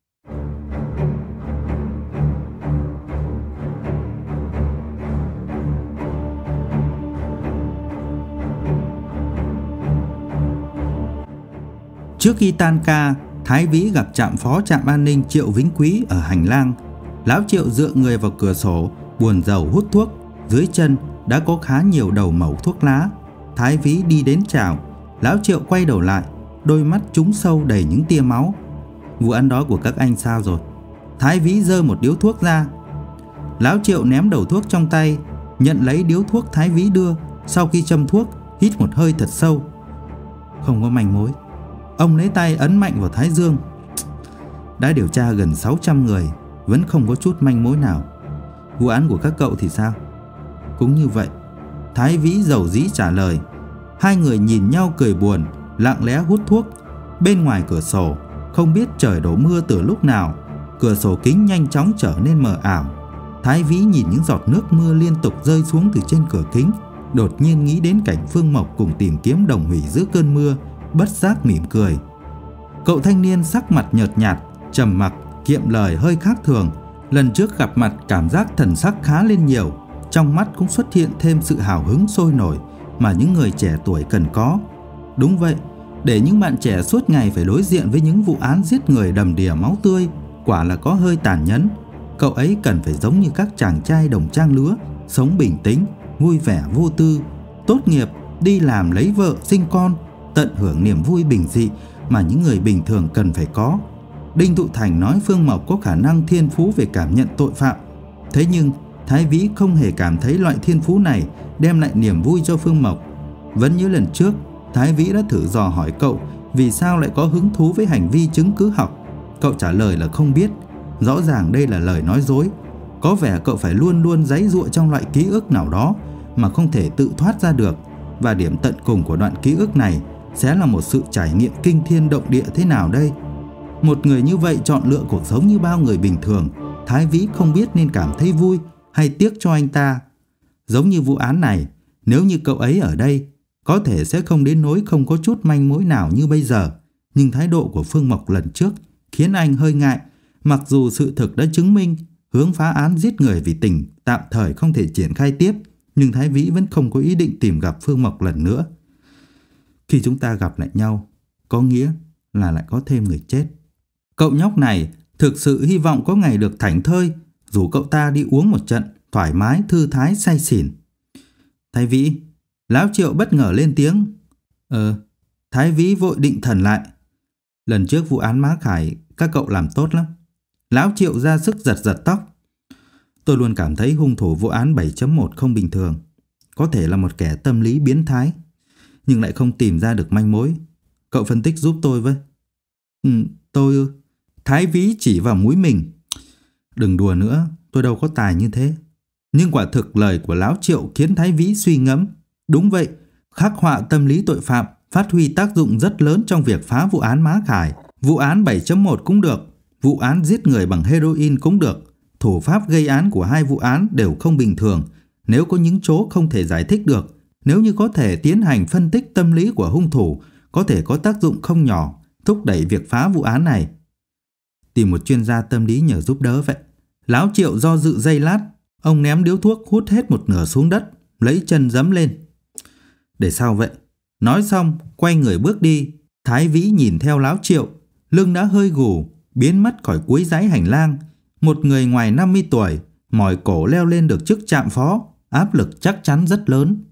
Trước khi tan ca, Thái Vĩ gặp trạm phó trạm an ninh Triệu Vĩnh Quý ở hành lang. Lão Triệu dựa người vào cửa sổ, buồn rầu hút thuốc. Dưới chân đã có khá nhiều đầu mẩu thuốc lá. Thái Vĩ đi đến chào. Lão Triệu quay đầu lại, đôi mắt trúng sâu đầy những tia máu. Vụ án đó của các anh sao rồi? Thái Vĩ giơ một điếu thuốc ra. Lão Triệu ném đầu thuốc trong tay, nhận lấy điếu thuốc Thái Vĩ đưa. Sau khi châm thuốc, hít một hơi thật sâu. Không có manh mối. Ông lấy tay ấn mạnh vào thái dương. Đã điều tra gần sáu trăm người, vẫn không có chút manh mối nào. Vụ án của các cậu thì sao? Cũng như vậy. Thái Vĩ dầu dĩ trả lời. Hai người nhìn nhau cười buồn, lặng lẽ hút thuốc. Bên ngoài cửa sổ, không biết trời đổ mưa từ lúc nào, cửa sổ kính nhanh chóng trở nên mờ ảo. Thái Vĩ nhìn những giọt nước mưa liên tục rơi xuống từ trên cửa kính, đột nhiên nghĩ đến cảnh Phương Mộc cùng tìm kiếm Đồng Hủy giữa cơn mưa, bất giác mỉm cười. Cậu thanh niên sắc mặt nhợt nhạt, trầm mặc, kiệm lời hơi khác thường. Lần trước gặp mặt cảm giác thần sắc khá lên nhiều, trong mắt cũng xuất hiện thêm sự hào hứng sôi nổi mà những người trẻ tuổi cần có. Đúng vậy, để những bạn trẻ suốt ngày phải đối diện với những vụ án giết người đầm đìa máu tươi, quả là có hơi tàn nhẫn. Cậu ấy cần phải giống như các chàng trai đồng trang lứa, sống bình tĩnh, vui vẻ vô tư, tốt nghiệp, đi làm lấy vợ, sinh con, tận hưởng niềm vui bình dị mà những người bình thường cần phải có. Đinh Thụ Thành nói Phương Mộc có khả năng thiên phú về cảm nhận tội phạm. Thế nhưng Thái Vĩ không hề cảm thấy loại thiên phú này đem lại niềm vui cho Phương Mộc. Vẫn như lần trước, Thái Vĩ đã thử dò hỏi cậu vì sao lại có hứng thú với hành vi chứng cứ học. Cậu trả lời là không biết. Rõ ràng đây là lời nói dối. Có vẻ cậu phải luôn luôn giãy giụa trong loại ký ức nào đó mà không thể tự thoát ra được. Và điểm tận cùng của đoạn ký ức này sẽ là một sự trải nghiệm kinh thiên động địa thế nào đây? Một người như vậy chọn lựa cuộc sống như bao người bình thường, Thái Vĩ không biết nên cảm thấy vui hay tiếc cho anh ta. Giống như vụ án này, nếu như cậu ấy ở đây, có thể sẽ không đến nỗi không có chút manh mối nào như bây giờ. Nhưng thái độ của Phương Mộc lần trước khiến anh hơi ngại. Mặc dù sự thực đã chứng minh hướng phá án giết người vì tình tạm thời không thể triển khai tiếp, nhưng Thái Vĩ vẫn không có ý định tìm gặp Phương Mộc lần nữa. Khi chúng ta gặp lại nhau, có nghĩa là lại có thêm người chết. Cậu nhóc này thực sự hy vọng có ngày được thảnh thơi, rủ cậu ta đi uống một trận, thoải mái, thư thái, say xỉn. Thái Vĩ, Lão Triệu bất ngờ lên tiếng. Ờ, Thái Vĩ vội định thần lại. Lần trước vụ án Má Khải, các cậu làm tốt lắm. Lão Triệu ra sức giật giật tóc. Tôi luôn cảm thấy hung thủ vụ án bảy chấm một không bình thường. Có thể là một kẻ tâm lý biến thái, nhưng lại không tìm ra được manh mối. Cậu phân tích giúp tôi với. Ừ, tôi... Thái Vĩ chỉ vào mũi mình. Đừng đùa nữa, tôi đâu có tài như thế. Nhưng quả thực lời của Lão Triệu khiến Thái Vĩ suy ngẫm. Đúng vậy, khắc họa tâm lý tội phạm phát huy tác dụng rất lớn trong việc phá vụ án Má Khải. Vụ án bảy chấm một cũng được, vụ án giết người bằng heroin cũng được. Thủ pháp gây án của hai vụ án đều không bình thường. Nếu có những chỗ không thể giải thích được, nếu như có thể tiến hành phân tích tâm lý của hung thủ, có thể có tác dụng không nhỏ, thúc đẩy việc phá vụ án này. Tìm một chuyên gia tâm lý nhờ giúp đỡ vậy. Lão Triệu do dự giây lát, ông ném điếu thuốc hút hết một nửa xuống đất, lấy chân giẫm lên. Để sao vậy? Nói xong, quay người bước đi. Thái Vĩ nhìn theo Lão Triệu, lưng đã hơi gù, biến mất khỏi cuối dãy hành lang. Một người ngoài năm mươi tuổi, mỏi cổ leo lên được chức trạm phó, áp lực chắc chắn rất lớn.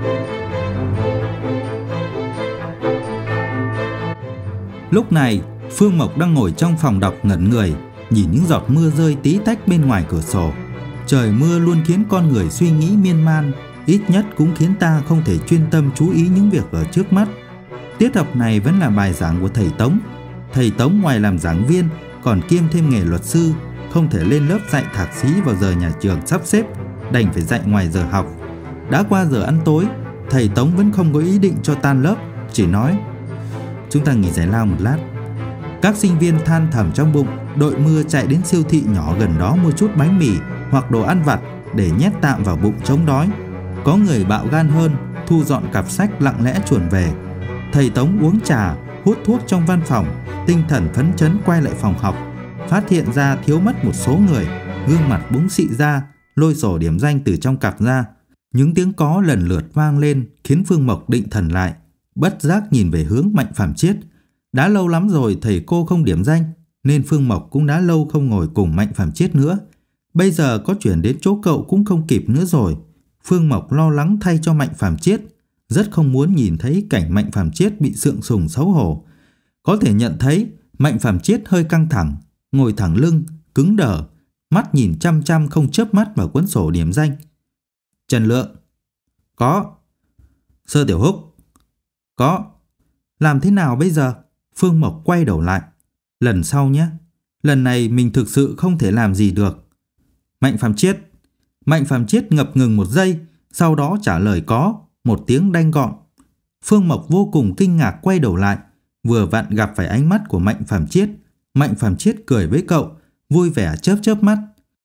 Lúc này, Phương Mộc đang ngồi trong phòng đọc ngẩn người, nhìn những giọt mưa rơi tí tách bên ngoài cửa sổ. Trời mưa luôn khiến con người suy nghĩ miên man, ít nhất cũng khiến ta không thể chuyên tâm chú ý những việc ở trước mắt. Tiết học này vẫn là bài giảng của thầy Tống. Thầy Tống ngoài làm giảng viên còn kiêm thêm nghề luật sư, không thể lên lớp dạy thạc sĩ vào giờ nhà trường sắp xếp, đành phải dạy ngoài giờ học. Đã qua giờ ăn tối, thầy Tống vẫn không có ý định cho tan lớp, chỉ nói: "Chúng ta nghỉ giải lao một lát." Các sinh viên than thầm trong bụng, đội mưa chạy đến siêu thị nhỏ gần đó mua chút bánh mì hoặc đồ ăn vặt để nhét tạm vào bụng chống đói. Có người bạo gan hơn, thu dọn cặp sách lặng lẽ chuồn về. Thầy Tống uống trà, hút thuốc trong văn phòng, tinh thần phấn chấn quay lại phòng học, phát hiện ra thiếu mất một số người, gương mặt búng xị ra, lôi sổ điểm danh từ trong cặp ra. Những tiếng có lần lượt vang lên khiến Phương Mộc định thần lại, bất giác nhìn về hướng Mạnh Phàm Chiết. Đã lâu lắm rồi thầy cô không điểm danh, nên Phương Mộc cũng đã lâu không ngồi cùng Mạnh Phàm Chiết nữa. Bây giờ có chuyển đến chỗ cậu cũng không kịp nữa rồi. Phương Mộc lo lắng thay cho Mạnh Phàm Chiết, rất không muốn nhìn thấy cảnh Mạnh Phàm Chiết bị sượng sùng xấu hổ. Có thể nhận thấy Mạnh Phàm Chiết hơi căng thẳng, ngồi thẳng lưng, cứng đờ, mắt nhìn chăm chăm không chớp mắt vào cuốn sổ điểm danh. Trần Lượng. Có. Sơ Tiểu Húc. Có. Làm thế nào bây giờ? Phương Mộc quay đầu lại. Lần sau nhé. Lần này mình thực sự không thể làm gì được. Mạnh Phàm Chiết. Mạnh Phàm Chiết ngập ngừng một giây, sau đó trả lời có, một tiếng đanh gọn. Phương Mộc vô cùng kinh ngạc quay đầu lại, vừa vặn gặp phải ánh mắt của Mạnh Phàm Chiết. Mạnh Phàm Chiết cười với cậu, vui vẻ chớp chớp mắt.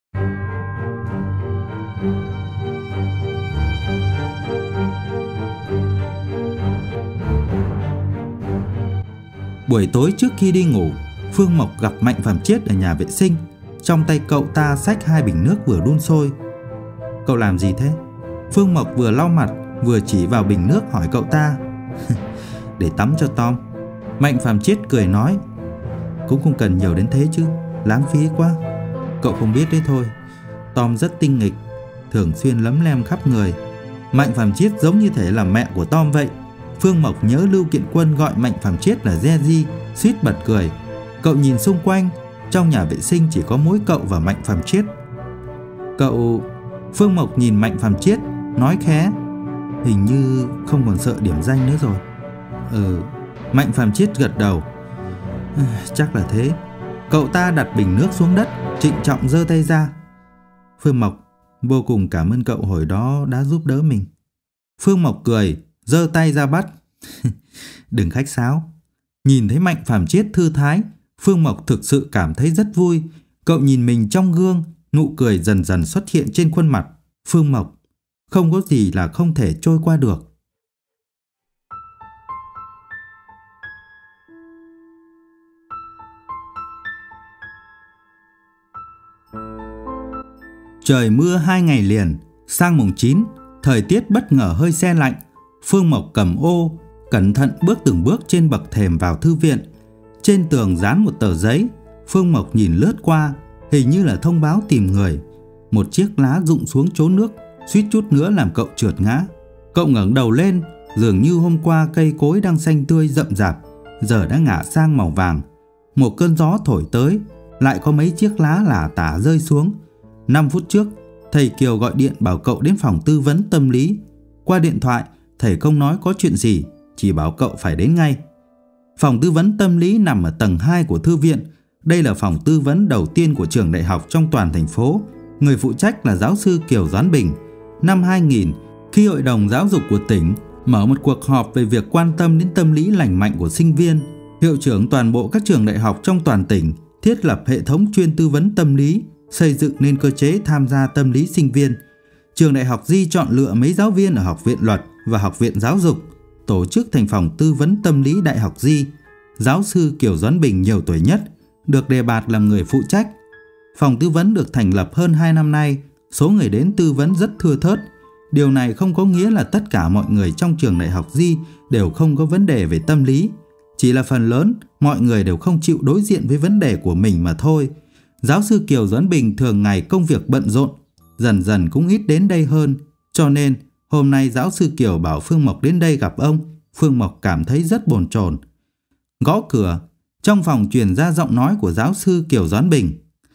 Buổi tối trước khi đi ngủ, Phương Mộc gặp Mạnh Phàm Chiết ở nhà vệ sinh. Trong tay cậu ta xách hai bình nước vừa đun sôi. Cậu làm gì thế? Phương Mộc vừa lau mặt vừa chỉ vào bình nước hỏi cậu ta. Để tắm cho Tom. Mạnh Phàm Chiết cười nói. Cũng không cần nhiều đến thế chứ, lãng phí quá. Cậu không biết đấy thôi, Tom rất tinh nghịch, thường xuyên lấm lem khắp người. Mạnh Phàm Chiết giống như thể là mẹ của Tom vậy. Phương Mộc nhớ Lưu Kiện Quân gọi Mạnh Phàm Chiết là Jeji, suýt bật cười. Cậu nhìn xung quanh, trong nhà vệ sinh chỉ có mỗi cậu và Mạnh Phàm Chiết. Cậu... Phương Mộc nhìn Mạnh Phàm Chiết, nói khẽ. Hình như không còn sợ điểm danh nữa rồi. Ừ. Mạnh Phàm Chiết gật đầu. Chắc là thế. Cậu ta đặt bình nước xuống đất, trịnh trọng giơ tay ra. Phương Mộc, vô cùng cảm ơn cậu hồi đó đã giúp đỡ mình. Phương Mộc cười, giơ tay ra bắt. Đừng khách sáo. Nhìn thấy Mạnh Phàm Chiết thư thái, Phương Mộc thực sự cảm thấy rất vui. Cậu nhìn mình trong gương, nụ cười dần dần xuất hiện trên khuôn mặt. Phương Mộc, không có gì là không thể trôi qua được. Trời mưa hai ngày liền, sang mùng chín, thời tiết bất ngờ hơi se lạnh. Phương Mộc cầm ô, cẩn thận bước từng bước trên bậc thềm vào thư viện. Trên tường dán một tờ giấy, Phương Mộc nhìn lướt qua, hình như là thông báo tìm người. Một chiếc lá rụng xuống chỗ nước, suýt chút nữa làm cậu trượt ngã. Cậu ngẩng đầu lên, dường như hôm qua cây cối đang xanh tươi rậm rạp, giờ đã ngả sang màu vàng. Một cơn gió thổi tới, lại có mấy chiếc lá lả tả rơi xuống. Năm phút trước, thầy Kiều gọi điện bảo cậu đến phòng tư vấn tâm lý. Qua điện thoại, thầy không nói có chuyện gì, chỉ bảo cậu phải đến ngay. Phòng tư vấn tâm lý nằm ở tầng hai của thư viện. Đây là phòng tư vấn đầu tiên của trường đại học trong toàn thành phố. Người phụ trách là giáo sư Kiều Doãn Bình. Năm hai nghìn, khi Hội đồng Giáo dục của tỉnh mở một cuộc họp về việc quan tâm đến tâm lý lành mạnh của sinh viên, hiệu trưởng toàn bộ các trường đại học trong toàn tỉnh thiết lập hệ thống chuyên tư vấn tâm lý, xây dựng nên cơ chế tham gia tâm lý sinh viên. Trường đại học Di chọn lựa mấy giáo viên ở Học viện Luật và Học viện Giáo dục, tổ chức thành phòng tư vấn tâm lý Đại học Di. Giáo sư Kiều Doãn Bình nhiều tuổi nhất, được đề bạt làm người phụ trách. Phòng tư vấn được thành lập hơn hai năm nay, số người đến tư vấn rất thưa thớt. Điều này không có nghĩa là tất cả mọi người trong trường đại học Di đều không có vấn đề về tâm lý. Chỉ là phần lớn, mọi người đều không chịu đối diện với vấn đề của mình mà thôi. Giáo sư Kiều Doãn Bình thường ngày công việc bận rộn, dần dần cũng ít đến đây hơn. Cho nên, hôm nay giáo sư Kiều bảo Phương Mộc đến đây gặp ông. Phương Mộc cảm thấy rất bồn chồn. Gõ cửa, Trong phòng truyền ra giọng nói của giáo sư Kiều Doãn Bình.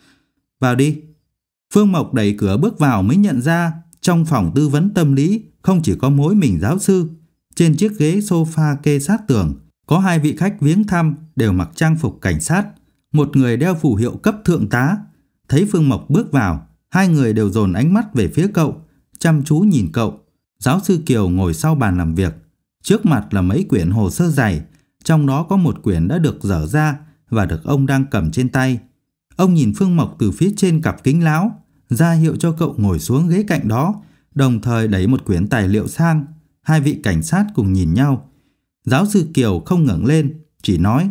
Vào đi. Phương Mộc đẩy cửa bước vào mới nhận ra trong phòng tư vấn tâm lý không chỉ có mỗi mình giáo sư. Trên chiếc ghế sofa kê sát tường có hai vị khách viếng thăm đều mặc trang phục cảnh sát. Một người đeo phù hiệu cấp thượng tá. Thấy Phương Mộc bước vào, hai người đều dồn ánh mắt về phía cậu, chăm chú nhìn cậu. Giáo sư Kiều ngồi sau bàn làm việc. Trước mặt là mấy quyển hồ sơ dày, trong đó có một quyển đã được dở ra và được ông đang cầm trên tay. Ông nhìn Phương Mộc từ phía trên cặp kính lão, ra hiệu cho cậu ngồi xuống ghế cạnh đó, đồng thời đẩy một quyển tài liệu sang. Hai vị cảnh sát cùng nhìn nhau. Giáo sư Kiều không ngẩng lên, chỉ nói: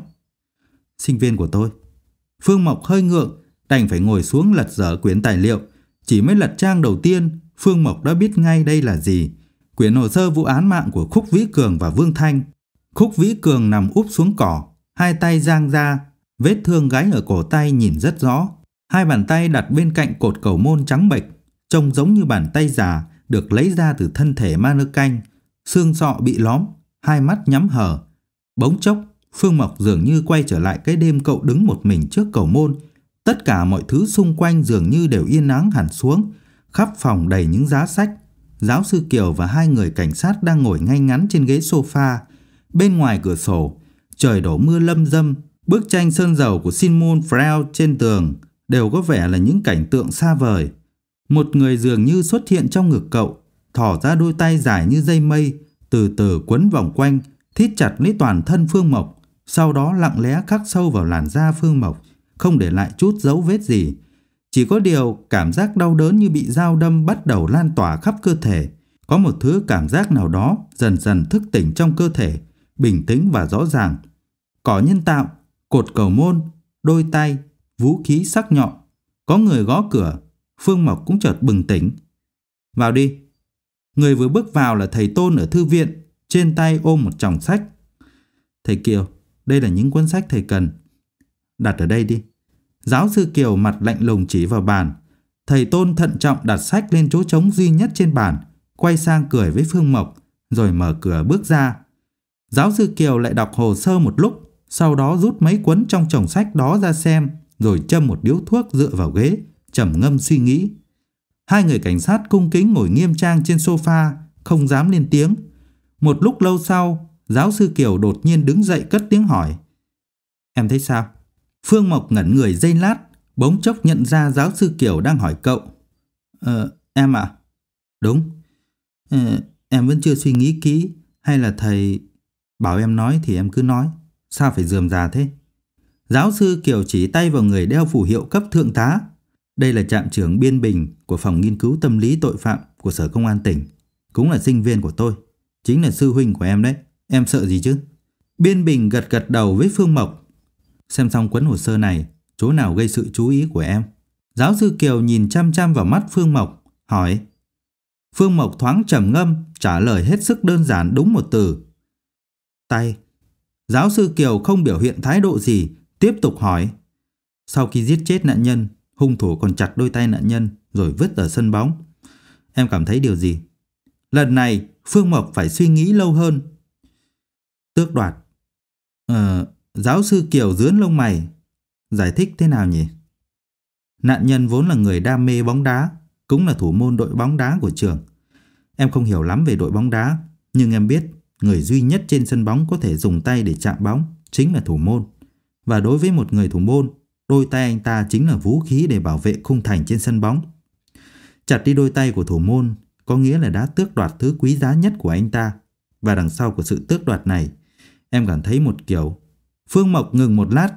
Sinh viên của tôi. Phương Mộc hơi ngượng, đành phải ngồi xuống lật dở quyển tài liệu. Chỉ mới lật trang đầu tiên, Phương Mộc đã biết ngay đây là gì. Quyển hồ sơ vụ án mạng của Khúc Vĩ Cường và Vương Thanh. Khúc Vĩ Cường nằm úp xuống cỏ, hai tay giang ra, vết thương gáy ở cổ tay nhìn rất rõ. Hai bàn tay đặt bên cạnh cột cầu môn trắng bệch, trông giống như bàn tay già được lấy ra từ thân thể ma nơ canh. Xương sọ bị lóm, hai mắt nhắm hờ. Bỗng chốc, Phương Mộc dường như quay trở lại cái đêm cậu đứng một mình trước cầu môn. Tất cả mọi thứ xung quanh dường như đều yên ắng hẳn xuống. Khắp phòng đầy những giá sách. Giáo sư Kiều và hai người cảnh sát đang ngồi ngay ngắn trên ghế sofa. Bên ngoài cửa sổ, trời đổ mưa lâm dâm. Bức tranh sơn dầu của Sigmund Freud trên tường đều có vẻ là những cảnh tượng xa vời. Một người dường như xuất hiện trong ngực cậu, thỏ ra đôi tay dài như dây mây, từ từ quấn vòng quanh, thít chặt lấy toàn thân Phương Mộc, sau đó lặng lẽ khắc sâu vào làn da Phương Mộc, không để lại chút dấu vết gì. Chỉ có điều cảm giác đau đớn như bị dao đâm bắt đầu lan tỏa khắp cơ thể. Có một thứ cảm giác nào đó dần dần thức tỉnh trong cơ thể, bình tĩnh và rõ ràng. Cỏ nhân tạo, cột cầu môn, đôi tay, vũ khí sắc nhọn. Có người gõ cửa, Phương Mộc cũng chợt bừng tỉnh. Vào đi. Người vừa bước vào là thầy Tôn ở thư viện, trên tay ôm một chồng sách. Thầy Kiều, đây là những cuốn sách thầy cần. Đặt ở đây đi. Giáo sư Kiều mặt lạnh lùng chỉ vào bàn. Thầy Tôn thận trọng đặt sách lên chỗ trống duy nhất trên bàn, quay sang cười với Phương Mộc, rồi mở cửa bước ra. Giáo sư Kiều lại đọc hồ sơ một lúc, sau đó rút mấy cuốn trong chồng sách đó ra xem, rồi châm một điếu thuốc dựa vào ghế, trầm ngâm suy nghĩ. Hai người cảnh sát cung kính ngồi nghiêm trang trên sofa, không dám lên tiếng. Một lúc lâu sau, giáo sư Kiều đột nhiên đứng dậy cất tiếng hỏi: Em thấy sao? Phương Mộc ngẩn người giây lát, bỗng chốc nhận ra giáo sư Kiều đang hỏi cậu. Ờ, em ạ? À? Đúng. Ờ, em vẫn chưa suy nghĩ kỹ, hay là thầy bảo em nói thì em cứ nói, sao phải rườm rà thế? Giáo sư Kiều chỉ tay vào người đeo phù hiệu cấp thượng tá. Đây là trạm trưởng Biên Bình của phòng nghiên cứu tâm lý tội phạm của Sở Công an tỉnh, cũng là sinh viên của tôi, chính là sư huynh của em đấy. Em sợ gì chứ? Biên Bình gật gật đầu với Phương Mộc. Xem xong cuốn hồ sơ này, chỗ nào gây sự chú ý của em? Giáo sư Kiều nhìn chăm chăm vào mắt Phương Mộc, hỏi. Phương Mộc thoáng trầm ngâm, trả lời hết sức đơn giản đúng một từ: tay. Giáo sư Kiều không biểu hiện thái độ gì, tiếp tục hỏi. Sau khi giết chết nạn nhân, hung thủ còn chặt đôi tay nạn nhân rồi vứt ở sân bóng. Em cảm thấy điều gì? Lần này Phương Mộc phải suy nghĩ lâu hơn. Tước đoạt. Ờ, giáo sư Kiều dướn lông mày. Giải thích thế nào nhỉ? Nạn nhân vốn là người đam mê bóng đá, cũng là thủ môn đội bóng đá của trường. Em không hiểu lắm về đội bóng đá, nhưng em biết người duy nhất trên sân bóng có thể dùng tay để chạm bóng chính là thủ môn. Và đối với một người thủ môn, đôi tay anh ta chính là vũ khí để bảo vệ khung thành trên sân bóng. Chặt đi đôi tay của thủ môn có nghĩa là đã tước đoạt thứ quý giá nhất của anh ta. Và đằng sau của sự tước đoạt này, em cảm thấy một kiểu. Phương Mộc ngừng một lát.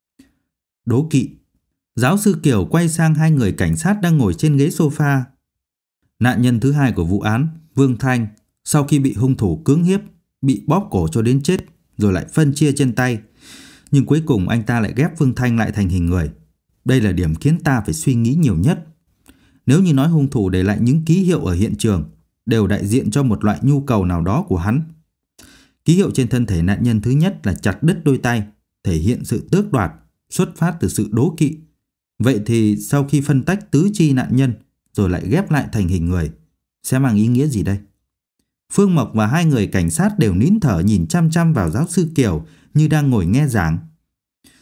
Đố kỵ. Giáo sư Kiều quay sang hai người cảnh sát đang ngồi trên ghế sofa. Nạn nhân thứ hai của vụ án, Vương Thanh, sau khi bị hung thủ cưỡng hiếp, bị bóp cổ cho đến chết, rồi lại phân chia chân tay. Nhưng cuối cùng anh ta lại ghép Vương Thanh lại thành hình người. Đây là điểm khiến ta phải suy nghĩ nhiều nhất. Nếu như nói hung thủ để lại những ký hiệu ở hiện trường đều đại diện cho một loại nhu cầu nào đó của hắn. Ký hiệu trên thân thể nạn nhân thứ nhất là chặt đứt đôi tay, thể hiện sự tước đoạt, xuất phát từ sự đố kỵ. Vậy thì sau khi phân tách tứ chi nạn nhân rồi lại ghép lại thành hình người, sẽ mang ý nghĩa gì đây? Phương Mộc và hai người cảnh sát đều nín thở nhìn chăm chăm vào giáo sư Kiều như đang ngồi nghe giảng.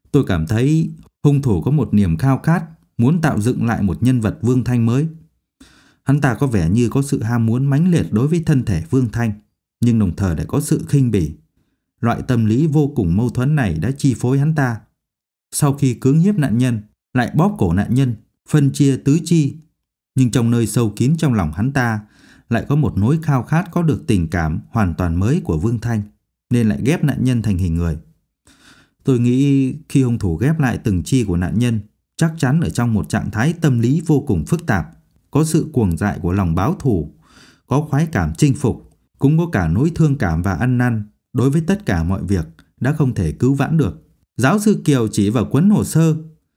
Tôi cảm thấy hung thủ có một niềm khao khát muốn tạo dựng lại một nhân vật Vương Thanh mới. Hắn ta có vẻ như có sự ham muốn mãnh liệt đối với thân thể Vương Thanh, nhưng đồng thời lại có sự khinh bỉ. Loại tâm lý vô cùng mâu thuẫn này đã chi phối hắn ta. Sau khi cưỡng hiếp nạn nhân, lại bóp cổ nạn nhân, phân chia tứ chi. Nhưng trong nơi sâu kín trong lòng hắn ta lại có một nỗi khao khát có được tình cảm hoàn toàn mới của Vương Thanh, nên lại ghép nạn nhân thành hình người. Tôi nghĩ khi hung thủ ghép lại từng chi của nạn nhân, chắc chắn ở trong một trạng thái tâm lý vô cùng phức tạp, có sự cuồng dại của lòng báo thù, có khoái cảm chinh phục, cũng có cả nỗi thương cảm và ăn năn đối với tất cả mọi việc đã không thể cứu vãn được. Giáo sư Kiều chỉ vào cuốn hồ sơ.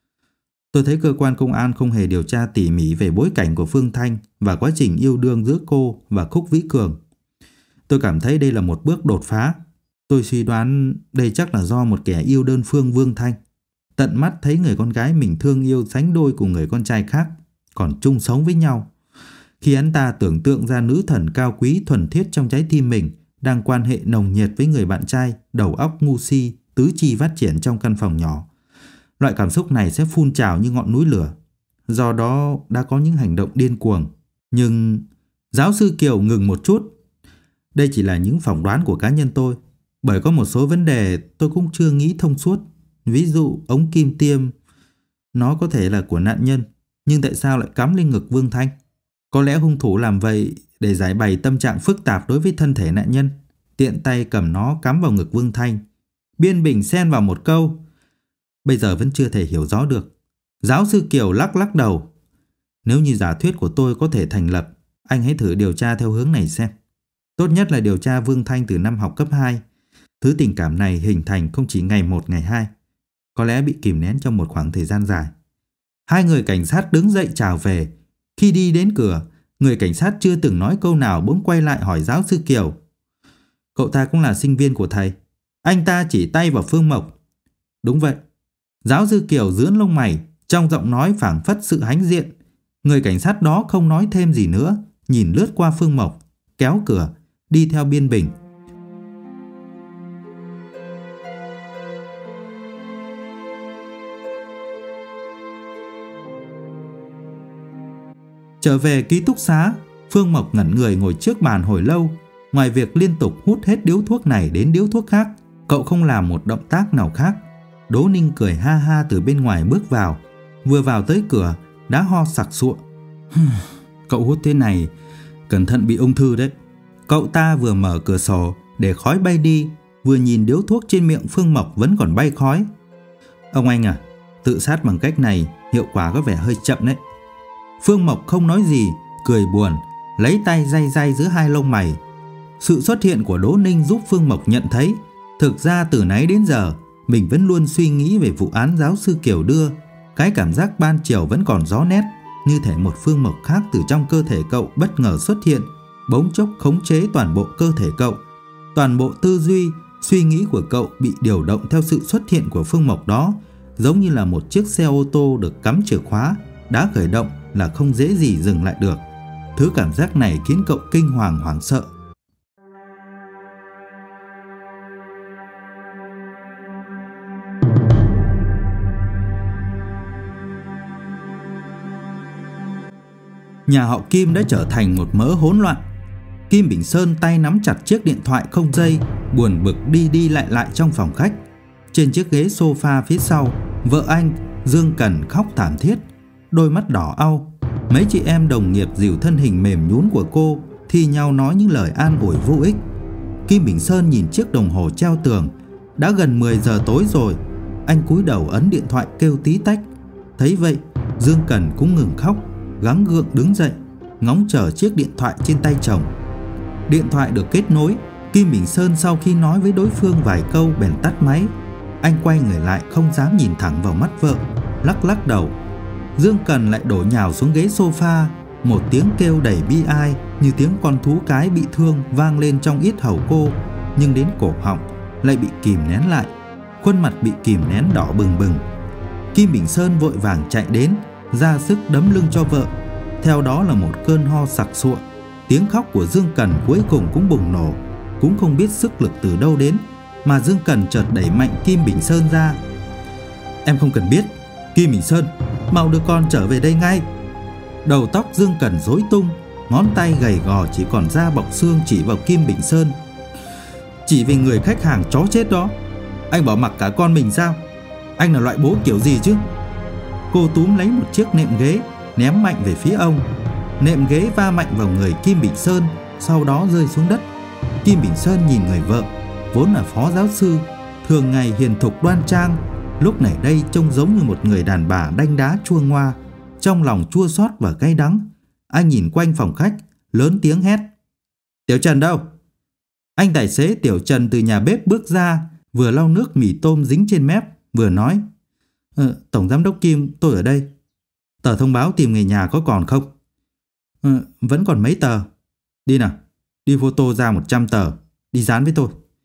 Tôi thấy cơ quan công an không hề điều tra tỉ mỉ về bối cảnh của Phương Thanh và quá trình yêu đương giữa cô và Khúc Vĩ Cường. Tôi cảm thấy đây là một bước đột phá. Tôi suy đoán đây chắc là do một kẻ yêu đơn phương Vương Thanh tận mắt thấy người con gái mình thương yêu sánh đôi cùng người con trai khác còn chung sống với nhau. Khi hắn ta tưởng tượng ra nữ thần cao quý thuần thiết trong trái tim mình đang quan hệ nồng nhiệt với người bạn trai đầu óc ngu si, tứ chi phát triển trong căn phòng nhỏ, loại cảm xúc này sẽ phun trào như ngọn núi lửa. Do đó đã có những hành động điên cuồng. Nhưng giáo sư Kiều ngừng một chút. Đây chỉ là những phỏng đoán của cá nhân tôi, bởi có một số vấn đề tôi cũng chưa nghĩ thông suốt. Ví dụ ống kim tiêm, nó có thể là của nạn nhân, nhưng tại sao lại cắm lên ngực Vương Thanh? Có lẽ hung thủ làm vậy để giải bày tâm trạng phức tạp đối với thân thể nạn nhân, tiện tay cầm nó cắm vào ngực Vương Thanh. Biên Bình xen vào một câu. Bây giờ vẫn chưa thể hiểu rõ được. Giáo sư Kiều lắc lắc đầu. Nếu như giả thuyết của tôi có thể thành lập, anh hãy thử điều tra theo hướng này xem. Tốt nhất là điều tra Vương Thanh từ năm học cấp hai. Thứ tình cảm này hình thành không chỉ ngày một ngày hai, có lẽ bị kìm nén trong một khoảng thời gian dài. Hai người cảnh sát đứng dậy chào về. Khi đi đến cửa, người cảnh sát chưa từng nói câu nào bỗng quay lại hỏi giáo sư Kiều. Cậu ta cũng là sinh viên của thầy? Anh ta chỉ tay vào Phương Mộc. Đúng vậy. Giáo sư Kiều giưỡn lông mày, trong giọng nói phảng phất sự hãnh diện. Người cảnh sát đó không nói thêm gì nữa, nhìn lướt qua Phương Mộc, kéo cửa, đi theo Biên Bình. Trở về ký túc xá, Phương Mộc ngẩn người ngồi trước bàn hồi lâu. Ngoài việc liên tục hút hết điếu thuốc này đến điếu thuốc khác, cậu không làm một động tác nào khác. Đỗ Ninh cười ha ha từ bên ngoài bước vào. Vừa vào tới cửa đã ho sặc sụa. Cậu hút thế này cẩn thận bị ung thư đấy. Cậu ta vừa mở cửa sổ để khói bay đi, vừa nhìn điếu thuốc trên miệng Phương Mộc vẫn còn bay khói. Ông anh à, tự sát bằng cách này hiệu quả có vẻ hơi chậm đấy. Phương Mộc không nói gì, cười buồn, lấy tay day day giữa hai lông mày. Sự xuất hiện của Đỗ Ninh giúp Phương Mộc nhận thấy, thực ra từ nãy đến giờ mình vẫn luôn suy nghĩ về vụ án giáo sư Kiều đưa. Cái cảm giác ban chiều vẫn còn rõ nét, như thể một Phương Mộc khác từ trong cơ thể cậu bất ngờ xuất hiện, bỗng chốc khống chế toàn bộ cơ thể cậu. Toàn bộ tư duy, suy nghĩ của cậu bị điều động theo sự xuất hiện của Phương Mộc đó, giống như là một chiếc xe ô tô được cắm chìa khóa, đã khởi động là không dễ gì dừng lại được. Thứ cảm giác này khiến cậu kinh hoàng hoảng sợ. Nhà họ Kim đã trở thành một mớ hỗn loạn. Kim Bình Sơn tay nắm chặt chiếc điện thoại không dây, buồn bực đi đi lại lại trong phòng khách. Trên chiếc ghế sofa phía sau, vợ anh, Dương Cần khóc thảm thiết, đôi mắt đỏ au. Mấy chị em đồng nghiệp dìu thân hình mềm nhũn của cô, thi nhau nói những lời an ủi vô ích. Kim Bình Sơn nhìn chiếc đồng hồ treo tường. Đã gần mười giờ tối rồi. Anh cúi đầu ấn điện thoại kêu tí tách. Thấy vậy, Dương Cần cũng ngừng khóc, gắng gượng đứng dậy, ngóng chờ chiếc điện thoại trên tay chồng. Điện thoại được kết nối. Kim Bình Sơn sau khi nói với đối phương vài câu bèn tắt máy. Anh quay người lại không dám nhìn thẳng vào mắt vợ, lắc lắc đầu. Dương Cần lại đổ nhào xuống ghế sofa. Một tiếng kêu đầy bi ai như tiếng con thú cái bị thương vang lên trong yết hầu cô, nhưng đến cổ họng lại bị kìm nén lại. Khuôn mặt bị kìm nén đỏ bừng bừng. Kim Bình Sơn vội vàng chạy đến, ra sức đấm lưng cho vợ. Theo đó là một cơn ho sặc sụa. Tiếng khóc của Dương Cần cuối cùng cũng bùng nổ. Cũng không biết sức lực từ đâu đến, mà Dương Cần chợt đẩy mạnh Kim Bình Sơn ra. Em không cần biết. Kim Bình Sơn, mau đưa con trở về đây ngay. Đầu tóc Dương Cẩn rối tung, ngón tay gầy gò chỉ còn da bọc xương chỉ vào Kim Bình Sơn. Chỉ vì người khách hàng chó chết đó, anh bỏ mặc cả con mình sao? Anh là loại bố kiểu gì chứ? Cô túm lấy một chiếc nệm ghế, ném mạnh về phía ông. Nệm ghế va mạnh vào người Kim Bình Sơn, sau đó rơi xuống đất. Kim Bình Sơn nhìn người vợ, vốn là phó giáo sư, thường ngày hiền thục đoan trang, lúc này đây trông giống như một người đàn bà đanh đá chua ngoa, trong lòng chua xót và cay đắng. Anh nhìn quanh phòng khách, lớn tiếng hét: Tiểu Trần đâu? Anh tài xế Tiểu Trần từ nhà bếp bước ra, vừa lau nước mì tôm dính trên mép, vừa nói: ờ, Tổng giám đốc Kim, tôi ở đây. Tờ thông báo tìm người nhà có còn không? ờ, Vẫn còn mấy tờ. Đi nào, đi photo ra một trăm tờ, đi dán với tôi.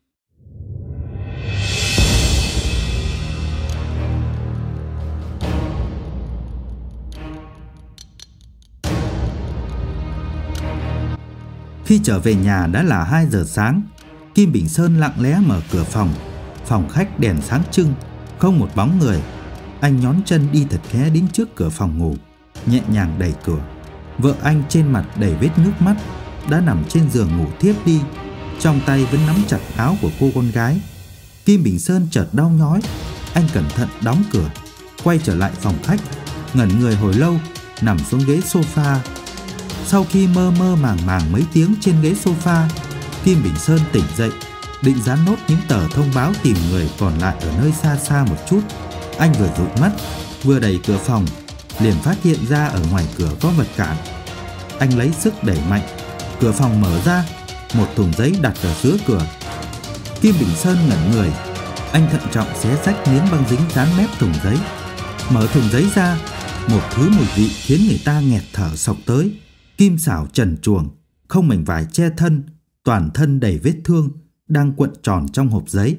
Khi trở về nhà đã là hai giờ sáng. Kim Bình Sơn lặng lẽ mở cửa phòng. Phòng khách đèn sáng trưng, không một bóng người. Anh nhón chân đi thật khẽ đến trước cửa phòng ngủ, nhẹ nhàng đẩy cửa. Vợ anh trên mặt đầy vết nước mắt, đã nằm trên giường ngủ thiếp đi, trong tay vẫn nắm chặt áo của cô con gái. Kim Bình Sơn chợt đau nhói. Anh cẩn thận đóng cửa, quay trở lại phòng khách, ngẩn người hồi lâu, nằm xuống ghế sofa. Sau khi mơ mơ màng màng mấy tiếng trên ghế sofa, Kim Bình Sơn tỉnh dậy, định dán nốt những tờ thông báo tìm người còn lại ở nơi xa xa một chút. Anh vừa dụi mắt, vừa đẩy cửa phòng, liền phát hiện ra ở ngoài cửa có vật cản. Anh lấy sức đẩy mạnh, cửa phòng mở ra, một thùng giấy đặt ở giữa cửa. Kim Bình Sơn ngẩn người, anh thận trọng xé rách miếng băng dính dán mép thùng giấy. Mở thùng giấy ra, một thứ mùi vị khiến người ta nghẹt thở xộc tới. Kim xảo trần truồng, không mảnh vải che thân, toàn thân đầy vết thương, đang cuộn tròn trong hộp giấy.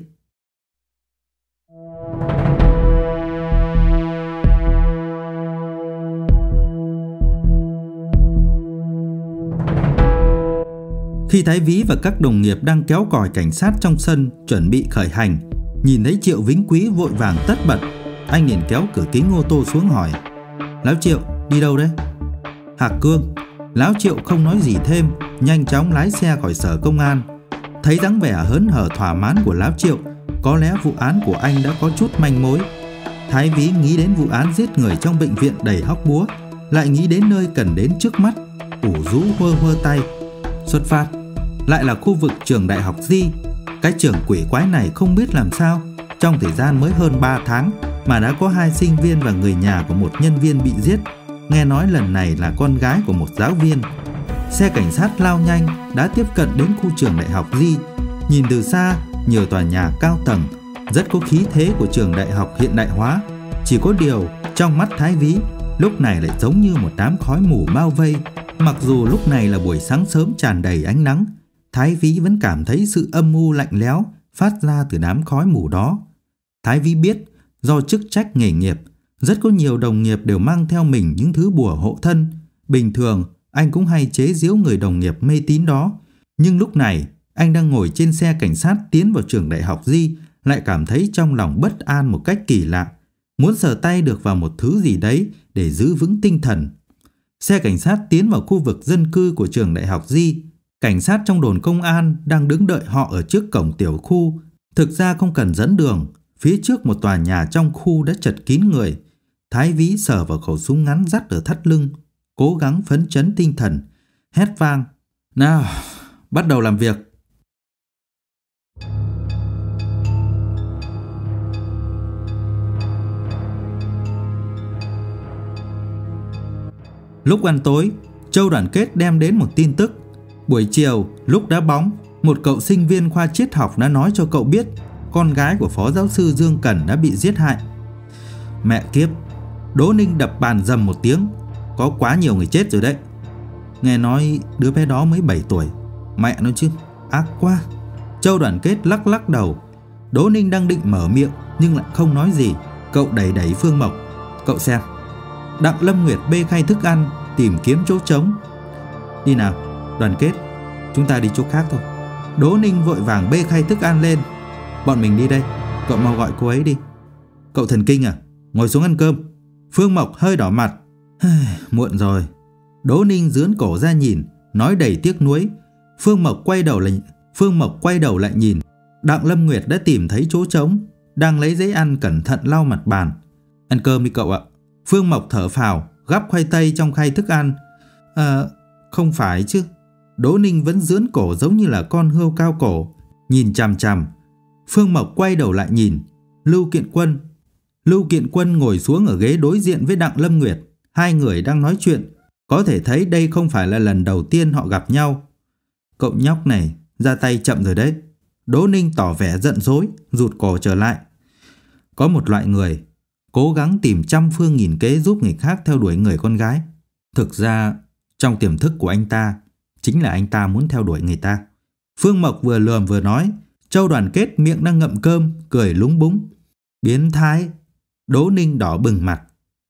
Khi Thái Vĩ và các đồng nghiệp đang kéo còi cảnh sát trong sân chuẩn bị khởi hành, nhìn thấy Triệu Vĩnh Quý vội vàng tất bật, anh liền kéo cửa kính ô tô xuống hỏi: Lão Triệu, đi đâu đấy? Hạc Cương. Lão Triệu không nói gì thêm, nhanh chóng lái xe khỏi sở công an. Thấy dáng vẻ hớn hở thỏa mãn của Lão Triệu, có lẽ vụ án của anh đã có chút manh mối. Thái Vĩ nghĩ đến vụ án giết người trong bệnh viện đầy hóc búa, lại nghĩ đến nơi cần đến trước mắt, ủ rũ hơ hơ tay. Xuất phát, lại là khu vực trường đại học Di. Cái trường quỷ quái này không biết làm sao, trong thời gian mới hơn ba tháng mà đã có hai sinh viên và người nhà của một nhân viên bị giết. Nghe nói lần này là con gái của một giáo viên. Xe cảnh sát lao nhanh đã tiếp cận đến khu trường đại học Di. Nhìn từ xa, nhiều tòa nhà cao tầng, rất có khí thế của trường đại học hiện đại hóa. Chỉ có điều, trong mắt Thái Vĩ, lúc này lại giống như một đám khói mù bao vây. Mặc dù lúc này là buổi sáng sớm tràn đầy ánh nắng, Thái Vĩ vẫn cảm thấy sự âm u lạnh lẽo phát ra từ đám khói mù đó. Thái Vĩ biết, do chức trách nghề nghiệp, rất có nhiều đồng nghiệp đều mang theo mình những thứ bùa hộ thân. Bình thường, anh cũng hay chế giễu người đồng nghiệp mê tín đó. Nhưng lúc này, anh đang ngồi trên xe cảnh sát tiến vào trường đại học Di, lại cảm thấy trong lòng bất an một cách kỳ lạ, muốn sờ tay được vào một thứ gì đấy để giữ vững tinh thần. Xe cảnh sát tiến vào khu vực dân cư của trường đại học Di. Cảnh sát trong đồn công an đang đứng đợi họ ở trước cổng tiểu khu. Thực ra không cần dẫn đường, phía trước một tòa nhà trong khu đã chật kín người. Thái Vĩ sờ vào khẩu súng ngắn dắt ở thắt lưng, cố gắng phấn chấn tinh thần, hét vang: Nào, bắt đầu làm việc. Lúc ăn tối, Châu Đoàn Kết đem đến một tin tức. Buổi chiều, lúc đá bóng, một cậu sinh viên khoa triết học đã nói cho cậu biết con gái của phó giáo sư Dương Cẩn đã bị giết hại. Mẹ kiếp, Đỗ Ninh đập bàn dầm một tiếng. Có quá nhiều người chết rồi đấy. Nghe nói đứa bé đó mới bảy tuổi. Mẹ nó chứ, ác quá. Châu Đoàn Kết lắc lắc đầu. Đỗ Ninh đang định mở miệng nhưng lại không nói gì. Cậu đẩy đẩy Phương Mộc: Cậu xem. Đặng Lâm Nguyệt bê khay thức ăn, tìm kiếm chỗ trống. Đi nào, Đoàn Kết, chúng ta đi chỗ khác thôi. Đỗ Ninh vội vàng bê khay thức ăn lên. Bọn mình đi đây, cậu mau gọi cô ấy đi. Cậu thần kinh à? ngồi xuống ăn cơm. Phương Mộc hơi đỏ mặt. Muộn rồi. Đỗ Ninh dướn cổ ra nhìn, nói đầy tiếc nuối. Phương Mộc quay đầu lại, Phương Mộc quay đầu lại nhìn. Đặng Lâm Nguyệt đã tìm thấy chỗ trống, đang lấy giấy ăn cẩn thận lau mặt bàn. Ăn cơm đi cậu ạ. Phương Mộc thở phào, gắp khoai tây trong khay thức ăn. À, không phải chứ. Đỗ Ninh vẫn dướn cổ giống như là con hươu cao cổ, nhìn chằm chằm. Phương Mộc quay đầu lại nhìn. Lưu Kiện Quân. Lưu Kiện Quân ngồi xuống ở ghế đối diện với Đặng Lâm Nguyệt. Hai người đang nói chuyện. Có thể thấy đây không phải là lần đầu tiên họ gặp nhau. Cậu nhóc này ra tay chậm rồi đấy. Đỗ Ninh tỏ vẻ giận dỗi, rụt cổ trở lại. Có một loại người cố gắng tìm trăm phương nghìn kế giúp người khác theo đuổi người con gái. Thực ra trong tiềm thức của anh ta chính là anh ta muốn theo đuổi người ta. Phương Mộc vừa lườm vừa nói. Châu Đoàn Kết miệng đang ngậm cơm, cười lúng búng. Biến thái. Đỗ Ninh đỏ bừng mặt.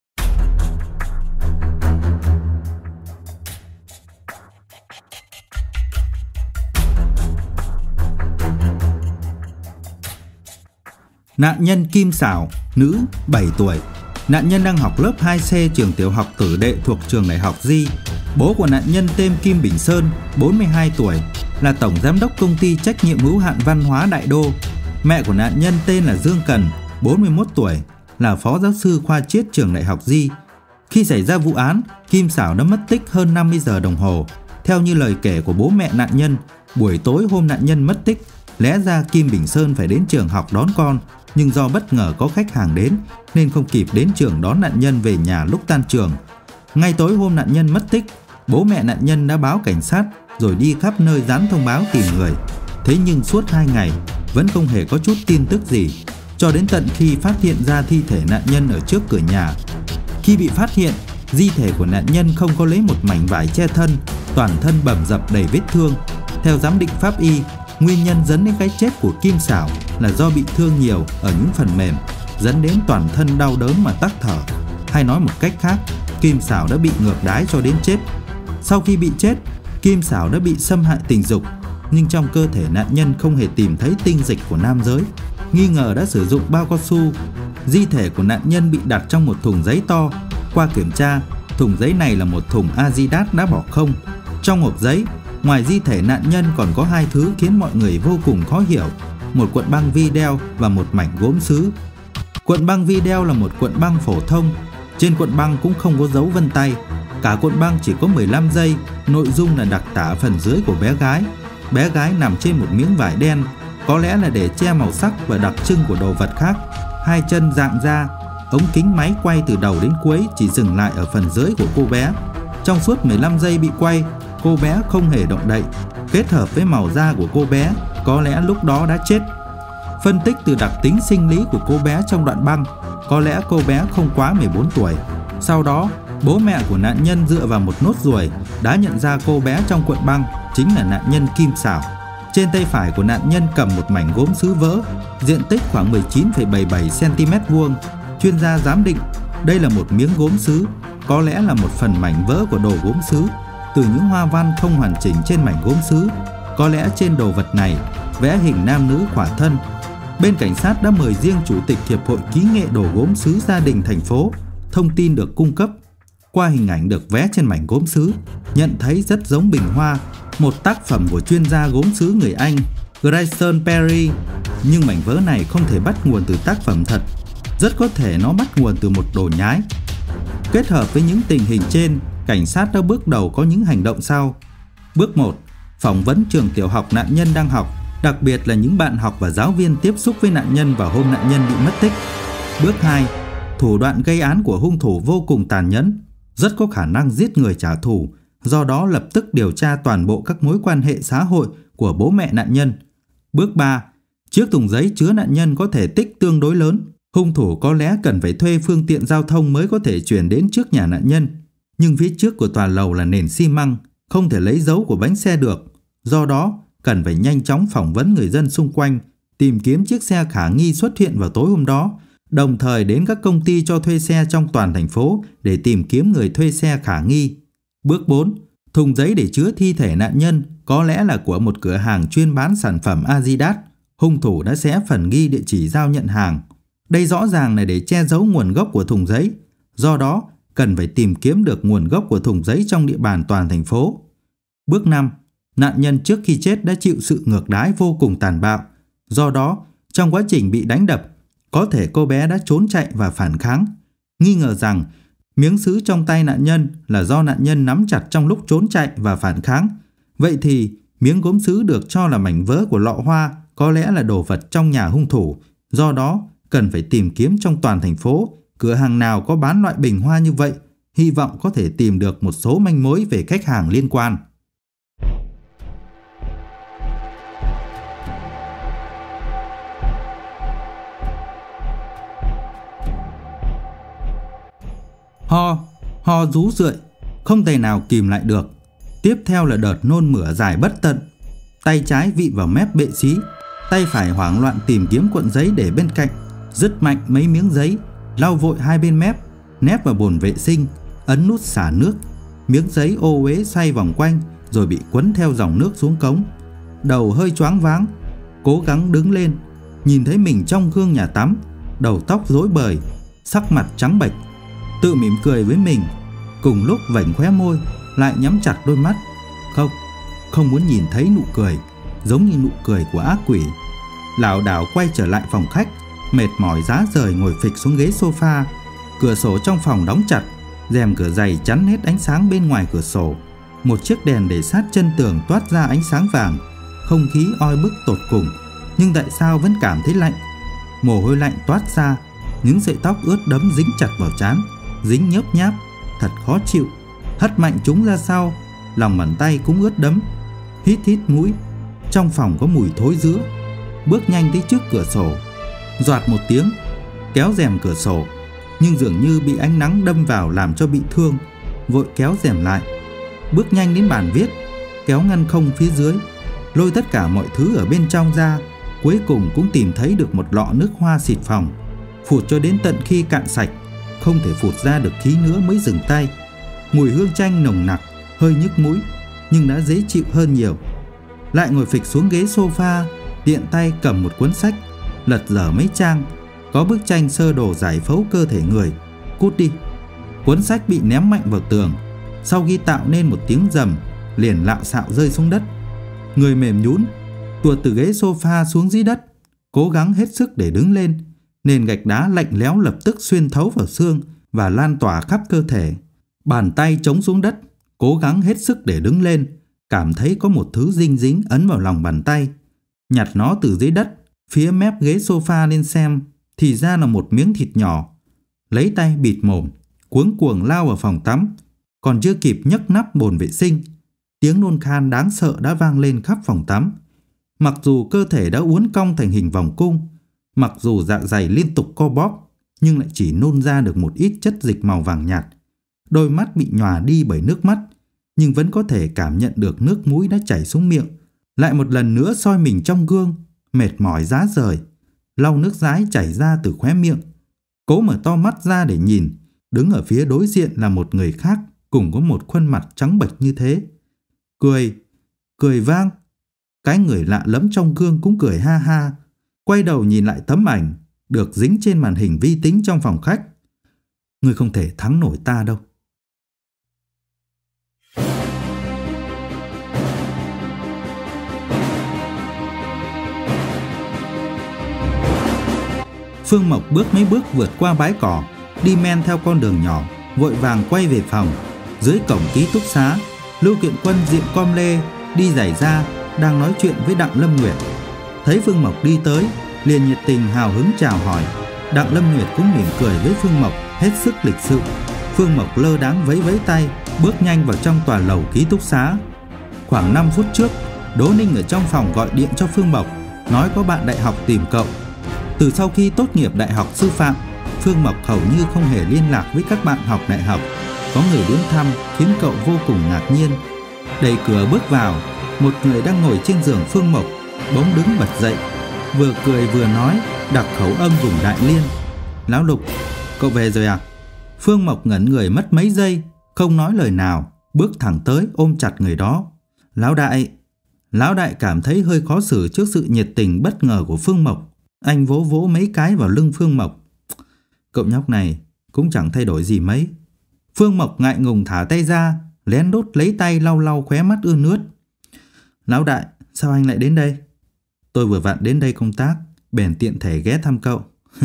Nạn nhân Kim Xảo, nữ, bảy tuổi. Nạn nhân đang học lớp hai C trường tiểu học Tử Đệ thuộc trường đại học Di. Bố của nạn nhân tên Kim Bình Sơn, bốn mươi hai tuổi, là tổng giám đốc công ty trách nhiệm hữu hạn Văn hóa Đại Đô. Mẹ của nạn nhân tên là Dương Cần, bốn mươi mốt tuổi, là phó giáo sư khoa triết trường đại học Di. Khi xảy ra vụ án, Kim Xảo đã mất tích hơn năm mươi giờ đồng hồ. Theo như lời kể của bố mẹ nạn nhân, buổi tối hôm nạn nhân mất tích, lẽ ra Kim Bình Sơn phải đến trường học đón con, nhưng do bất ngờ có khách hàng đến nên không kịp đến trường đón nạn nhân về nhà lúc tan trường. Ngay tối hôm nạn nhân mất tích, bố mẹ nạn nhân đã báo cảnh sát rồi đi khắp nơi dán thông báo tìm người. Thế nhưng suốt hai ngày vẫn không hề có chút tin tức gì, cho đến tận khi phát hiện ra thi thể nạn nhân ở trước cửa nhà. Khi bị phát hiện, di thể của nạn nhân không có lấy một mảnh vải che thân, toàn thân bầm dập đầy vết thương. Theo giám định pháp y, nguyên nhân dẫn đến cái chết của Kim Xảo là do bị thương nhiều ở những phần mềm, dẫn đến toàn thân đau đớn mà tắc thở. Hay nói một cách khác, Kim Xảo đã bị ngược đái cho đến chết. Sau khi bị chết, Kim Xảo đã bị xâm hại tình dục, nhưng trong cơ thể nạn nhân không hề tìm thấy tinh dịch của nam giới, nghi ngờ đã sử dụng bao cao su. Di thể của nạn nhân bị đặt trong một thùng giấy to. Qua kiểm tra, thùng giấy này là một thùng Adidas đã bỏ không. Trong hộp giấy, ngoài di thể nạn nhân còn có hai thứ khiến mọi người vô cùng khó hiểu: một cuộn băng video và một mảnh gốm sứ. Cuộn băng video là một cuộn băng phổ thông, trên cuộn băng cũng không có dấu vân tay. Cả cuộn băng chỉ có mười lăm giây, nội dung là đặc tả phần dưới của bé gái. Bé gái nằm trên một miếng vải đen, có lẽ là để che màu sắc và đặc trưng của đồ vật khác. Hai chân dạng ra, ống kính máy quay từ đầu đến cuối chỉ dừng lại ở phần dưới của cô bé. Trong suốt mười lăm giây bị quay, cô bé không hề động đậy. Kết hợp với màu da của cô bé, có lẽ lúc đó đã chết. Phân tích từ đặc tính sinh lý của cô bé trong đoạn băng, có lẽ cô bé không quá mười bốn tuổi. Sau đó, bố mẹ của nạn nhân dựa vào một nốt ruồi đã nhận ra cô bé trong cuộn băng chính là nạn nhân Kim Xảo. Trên tay phải của nạn nhân cầm một mảnh gốm sứ vỡ, diện tích khoảng mười chín phẩy bảy mươi bảy xăng-ti-mét vuông. Chuyên gia giám định đây là một miếng gốm sứ, có lẽ là một phần mảnh vỡ của đồ gốm sứ. Từ những hoa văn không hoàn chỉnh trên mảnh gốm sứ, có lẽ trên đồ vật này vẽ hình nam nữ khỏa thân. Bên cảnh sát đã mời riêng chủ tịch hiệp hội kỹ nghệ đồ gốm sứ gia đình thành phố. Thông tin được cung cấp qua hình ảnh được vẽ trên mảnh gốm sứ, nhận thấy rất giống bình hoa, một tác phẩm của chuyên gia gốm sứ người Anh Grayson Perry. Nhưng mảnh vỡ này không thể bắt nguồn từ tác phẩm thật, rất có thể nó bắt nguồn từ một đồ nhái. Kết hợp với những tình hình trên, cảnh sát đã bước đầu có những hành động sau. Bước một. Phỏng vấn trường tiểu học nạn nhân đang học, đặc biệt là những bạn học và giáo viên tiếp xúc với nạn nhân vào hôm nạn nhân bị mất tích. Bước hai. Thủ đoạn gây án của hung thủ vô cùng tàn nhẫn, rất có khả năng giết người trả thù, do đó lập tức điều tra toàn bộ các mối quan hệ xã hội của bố mẹ nạn nhân. Bước ba. Chiếc thùng giấy chứa nạn nhân có thể tích tương đối lớn, hung thủ có lẽ cần phải thuê phương tiện giao thông mới có thể chuyển đến trước nhà nạn nhân. Nhưng phía trước của tòa lầu là nền xi măng, không thể lấy dấu của bánh xe được, do đó cần phải nhanh chóng phỏng vấn người dân xung quanh, tìm kiếm chiếc xe khả nghi xuất hiện vào tối hôm đó, đồng thời đến các công ty cho thuê xe trong toàn thành phố để tìm kiếm người thuê xe khả nghi. Bước bốn. Thùng giấy để chứa thi thể nạn nhân có lẽ là của một cửa hàng chuyên bán sản phẩm Adidas. Hung thủ đã xé phần ghi địa chỉ giao nhận hàng. Đây rõ ràng là để che giấu nguồn gốc của thùng giấy, do đó cần phải tìm kiếm được nguồn gốc của thùng giấy trong địa bàn toàn thành phố. Bước năm. Nạn nhân trước khi chết đã chịu sự ngược đãi vô cùng tàn bạo, do đó trong quá trình bị đánh đập, có thể cô bé đã trốn chạy và phản kháng. Nghi ngờ rằng miếng sứ trong tay nạn nhân là do nạn nhân nắm chặt trong lúc trốn chạy và phản kháng. Vậy thì miếng gốm sứ được cho là mảnh vỡ của lọ hoa có lẽ là đồ vật trong nhà hung thủ. Do đó cần phải tìm kiếm trong toàn thành phố cửa hàng nào có bán loại bình hoa như vậy, hy vọng có thể tìm được một số manh mối về khách hàng liên quan. Ho, ho rú rượi, không thể nào kìm lại được. Tiếp theo là đợt nôn mửa dài bất tận. Tay trái vị vào mép bệ xí, tay phải hoảng loạn tìm kiếm cuộn giấy để bên cạnh, dứt mạnh mấy miếng giấy, lau vội hai bên mép, nép vào bồn vệ sinh, ấn nút xả nước. Miếng giấy ô uế xoay vòng quanh rồi bị quấn theo dòng nước xuống cống. Đầu hơi choáng váng, cố gắng đứng lên, nhìn thấy mình trong gương nhà tắm, đầu tóc rối bời, sắc mặt trắng bệch, tự mỉm cười với mình, cùng lúc vểnh khóe môi, lại nhắm chặt đôi mắt. Không, không muốn nhìn thấy nụ cười, giống như nụ cười của ác quỷ. Lảo đảo quay trở lại phòng khách, mệt mỏi rã rời ngồi phịch xuống ghế sofa. Cửa sổ trong phòng đóng chặt, rèm cửa dày chắn hết ánh sáng bên ngoài cửa sổ. Một chiếc đèn để sát chân tường toát ra ánh sáng vàng. Không khí oi bức tột cùng, nhưng tại sao vẫn cảm thấy lạnh. Mồ hôi lạnh toát ra, những sợi tóc ướt đẫm dính chặt vào trán, dính nhớp nháp, thật khó chịu. Hất mạnh chúng ra sau, lòng bàn tay cũng ướt đẫm. Hít hít mũi, trong phòng có mùi thối rữa. Bước nhanh tới trước cửa sổ, doạt một tiếng, kéo rèm cửa sổ, nhưng dường như bị ánh nắng đâm vào làm cho bị thương, vội kéo rèm lại. Bước nhanh đến bàn viết, kéo ngăn không phía dưới, lôi tất cả mọi thứ ở bên trong ra. Cuối cùng cũng tìm thấy được một lọ nước hoa xịt phòng, phụt cho đến tận khi cạn sạch, không thể phụt ra được khí nữa mới dừng tay. Mùi hương chanh nồng nặc, hơi nhức mũi, nhưng đã dễ chịu hơn nhiều. Lại ngồi phịch xuống ghế sofa, tiện tay cầm một cuốn sách, lật dở mấy trang, có bức tranh sơ đồ giải phẫu cơ thể người. Cút đi. Cuốn sách bị ném mạnh vào tường, sau khi tạo nên một tiếng rầm, liền lạo xạo rơi xuống đất. Người mềm nhũn, tuột từ ghế sofa xuống dưới đất, cố gắng hết sức để đứng lên. Nền gạch đá lạnh lẽo lập tức xuyên thấu vào xương và lan tỏa khắp cơ thể. Bàn tay chống xuống đất, cố gắng hết sức để đứng lên, cảm thấy có một thứ dinh dính ấn vào lòng bàn tay. Nhặt nó từ dưới đất, phía mép ghế sofa lên xem, thì ra là một miếng thịt nhỏ. Lấy tay bịt mồm, cuống cuồng lao vào phòng tắm. Còn chưa kịp nhấc nắp bồn vệ sinh, tiếng nôn khan đáng sợ đã vang lên khắp phòng tắm. Mặc dù cơ thể đã uốn cong thành hình vòng cung, mặc dù dạ dày liên tục co bóp, nhưng lại chỉ nôn ra được một ít chất dịch màu vàng nhạt. Đôi mắt bị nhòa đi bởi nước mắt, nhưng vẫn có thể cảm nhận được nước mũi đã chảy xuống miệng. Lại một lần nữa soi mình trong gương, mệt mỏi rã rời, lau nước dãi chảy ra từ khóe miệng. Cố mở to mắt ra để nhìn, đứng ở phía đối diện là một người khác, cùng có một khuôn mặt trắng bệch như thế. Cười, cười vang. Cái người lạ lẫm trong gương cũng cười ha ha, quay đầu nhìn lại tấm ảnh được dính trên màn hình vi tính trong phòng khách. Ngươi không thể thắng nổi ta đâu. Phương Mộc bước mấy bước vượt qua bãi cỏ, đi men theo con đường nhỏ, vội vàng quay về phòng. Dưới cổng ký túc xá, Lưu Kiện Quân diện com lê, đi giày da, đang nói chuyện với Đặng Lâm Nguyệt. Thấy Phương Mộc đi tới, liền nhiệt tình hào hứng chào hỏi. Đặng Lâm Nguyệt cũng mỉm cười với Phương Mộc, hết sức lịch sự. Phương Mộc lơ đãng vẫy vẫy tay, bước nhanh vào trong tòa lầu ký túc xá. Khoảng năm phút trước, Đỗ Ninh ở trong phòng gọi điện cho Phương Mộc, nói có bạn đại học tìm cậu. Từ sau khi tốt nghiệp đại học sư phạm, Phương Mộc hầu như không hề liên lạc với các bạn học đại học. Có người đến thăm khiến cậu vô cùng ngạc nhiên. Đẩy cửa bước vào, một người đang ngồi trên giường Phương Mộc bỗng đứng bật dậy, vừa cười vừa nói, đặc khẩu âm vùng Đại Liên. Lão Lục, cậu về rồi à? Phương Mộc ngẩn người mất mấy giây, không nói lời nào, bước thẳng tới ôm chặt người đó. Lão Đại. Lão Đại cảm thấy hơi khó xử trước sự nhiệt tình bất ngờ của Phương Mộc, Anh vỗ vỗ mấy cái vào lưng Phương Mộc. Cậu nhóc này cũng chẳng thay đổi gì mấy. Phương Mộc ngại ngùng thả tay ra, lén đút lấy tay lau lau khóe mắt ươn ướt. Lão đại, sao anh lại đến đây? Tôi vừa vặn đến đây công tác, bèn tiện thể ghé thăm cậu.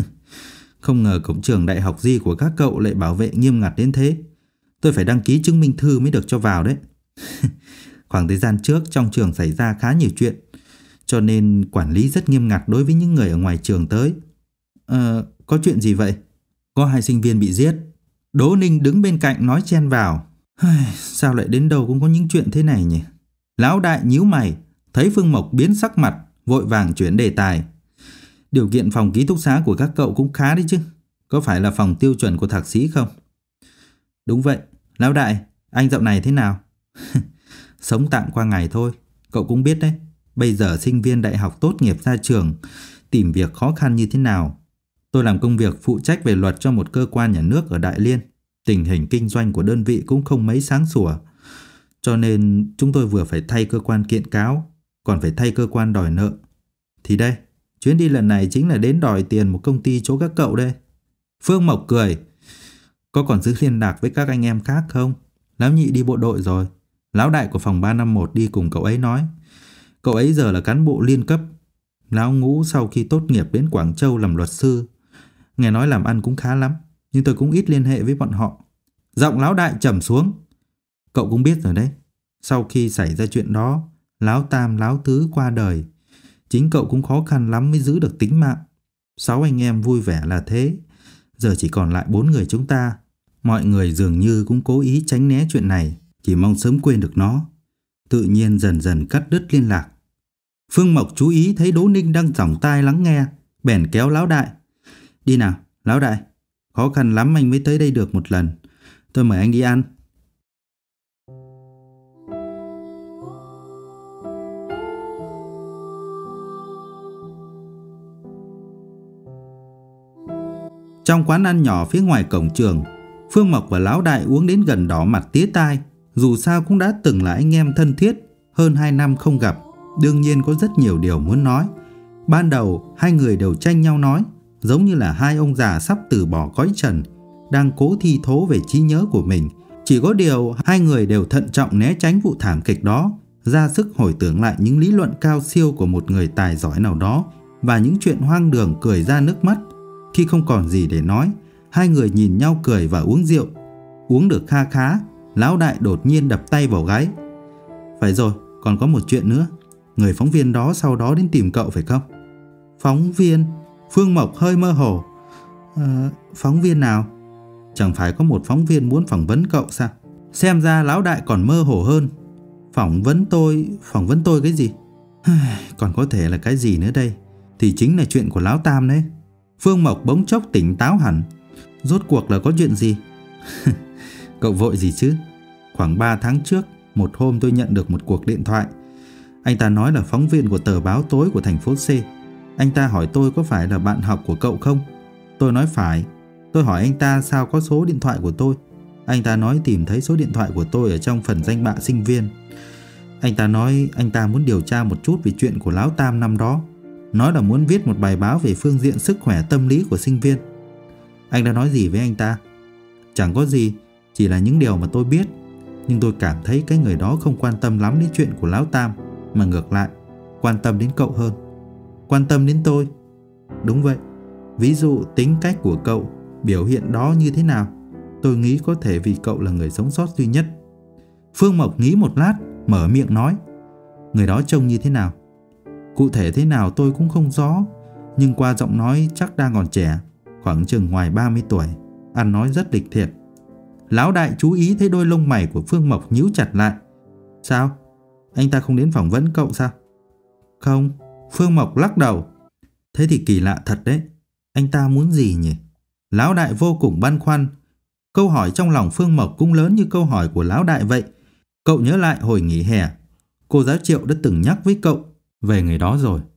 Không ngờ cổng trường đại học Di của các cậu lại bảo vệ nghiêm ngặt đến thế. Tôi phải đăng ký chứng minh thư mới được cho vào đấy. Khoảng thời gian trước trong trường xảy ra khá nhiều chuyện, cho nên quản lý rất nghiêm ngặt đối với những người ở ngoài trường tới. Ờ, có chuyện gì vậy? Có hai sinh viên bị giết. Đỗ Ninh đứng bên cạnh nói chen vào. Sao lại đến đâu cũng có những chuyện thế này nhỉ? Lão đại nhíu mày, thấy Phương Mộc biến sắc mặt, vội vàng chuyển đề tài. Điều kiện phòng ký túc xá của các cậu cũng khá đấy chứ. Có phải là phòng tiêu chuẩn của thạc sĩ không? Đúng vậy. Lão đại, anh dạo này thế nào? Sống tạm qua ngày thôi. Cậu cũng biết đấy, bây giờ sinh viên đại học tốt nghiệp ra trường tìm việc khó khăn như thế nào. Tôi làm công việc phụ trách về luật cho một cơ quan nhà nước ở Đại Liên. Tình hình kinh doanh của đơn vị cũng không mấy sáng sủa, cho nên chúng tôi vừa phải thay cơ quan kiện cáo, còn phải thay cơ quan đòi nợ. Thì đây, chuyến đi lần này chính là đến đòi tiền một công ty chỗ các cậu đây. Phương Mộc cười. Có còn giữ liên lạc với các anh em khác không? Lão nhị đi bộ đội rồi. Lão đại của phòng ba năm một đi cùng cậu ấy nói. Cậu ấy giờ là cán bộ liên cấp. Lão ngũ sau khi tốt nghiệp đến Quảng Châu làm luật sư. Nghe nói làm ăn cũng khá lắm, nhưng tôi cũng ít liên hệ với bọn họ. Giọng lão đại trầm xuống. Cậu cũng biết rồi đấy, sau khi xảy ra chuyện đó, lão tam lão tứ qua đời. Chính cậu cũng khó khăn lắm mới giữ được tính mạng. Sáu anh em vui vẻ là thế, giờ chỉ còn lại bốn người chúng ta. Mọi người dường như cũng cố ý tránh né chuyện này, chỉ mong sớm quên được nó. Tự nhiên dần dần cắt đứt liên lạc. Phương Mộc chú ý thấy Đỗ Ninh đang giỏng tai lắng nghe, bèn kéo lão đại. Đi nào, lão đại, khó khăn lắm anh mới tới đây được một lần. Tôi mời anh đi ăn. Trong quán ăn nhỏ phía ngoài cổng trường, Phương Mộc và lão đại uống đến gần đỏ mặt tía tai. Dù sao cũng đã từng là anh em thân thiết, hơn hai năm không gặp, đương nhiên có rất nhiều điều muốn nói. Ban đầu hai người đều tranh nhau nói, giống như là hai ông già sắp từ bỏ cõi trần, đang cố thi thố về trí nhớ của mình. Chỉ có điều hai người đều thận trọng né tránh vụ thảm kịch đó, ra sức hồi tưởng lại những lý luận cao siêu của một người tài giỏi nào đó và những chuyện hoang đường cười ra nước mắt. Khi không còn gì để nói, hai người nhìn nhau cười và uống rượu. Uống được kha khá, lão đại đột nhiên đập tay vào gáy. Phải rồi, còn có một chuyện nữa. Người phóng viên đó sau đó đến tìm cậu phải không? Phóng viên? Phương Mộc hơi mơ hồ. À, phóng viên nào? Chẳng phải có một phóng viên muốn phỏng vấn cậu sao? Xem ra lão đại còn mơ hồ hơn. Phỏng vấn tôi? Phỏng vấn tôi cái gì? Còn có thể là cái gì nữa đây? Thì chính là chuyện của lão tam đấy. Phương Mộc bỗng chốc tỉnh táo hẳn. Rốt cuộc là có chuyện gì? Cậu vội gì chứ? Khoảng ba tháng trước, một hôm tôi nhận được một cuộc điện thoại. Anh ta nói là phóng viên của tờ báo tối của thành phố C. Anh ta hỏi tôi có phải là bạn học của cậu không? Tôi nói phải. Tôi hỏi anh ta sao có số điện thoại của tôi. Anh ta nói tìm thấy số điện thoại của tôi ở trong phần danh bạ sinh viên. Anh ta nói anh ta muốn điều tra một chút về chuyện của lão tam năm đó. Nói là muốn viết một bài báo về phương diện sức khỏe tâm lý của sinh viên. Anh đã nói gì với anh ta? Chẳng có gì, chỉ là những điều mà tôi biết. Nhưng tôi cảm thấy cái người đó không quan tâm lắm đến chuyện của lão tam, mà ngược lại quan tâm đến cậu hơn. Quan tâm đến tôi? Đúng vậy. Ví dụ tính cách của cậu, biểu hiện đó như thế nào? Tôi nghĩ có thể vì cậu là người sống sót duy nhất. Phương Mộc nghĩ một lát, mở miệng nói. Người đó trông như thế nào? Cụ thể thế nào tôi cũng không rõ, nhưng qua giọng nói chắc đang còn trẻ, khoảng chừng ngoài ba mươi tuổi, ăn nói rất lịch thiệp. Lão đại chú ý thấy đôi lông mày của Phương Mộc nhíu chặt lại. Sao? Anh ta không đến phỏng vấn cậu sao? Không. Phương Mộc lắc đầu. Thế thì kỳ lạ thật đấy. Anh ta muốn gì nhỉ? Lão đại vô cùng băn khoăn. Câu hỏi trong lòng Phương Mộc cũng lớn như câu hỏi của lão đại vậy. Cậu nhớ lại hồi nghỉ hè, cô giáo Triệu đã từng nhắc với cậu về người đó rồi.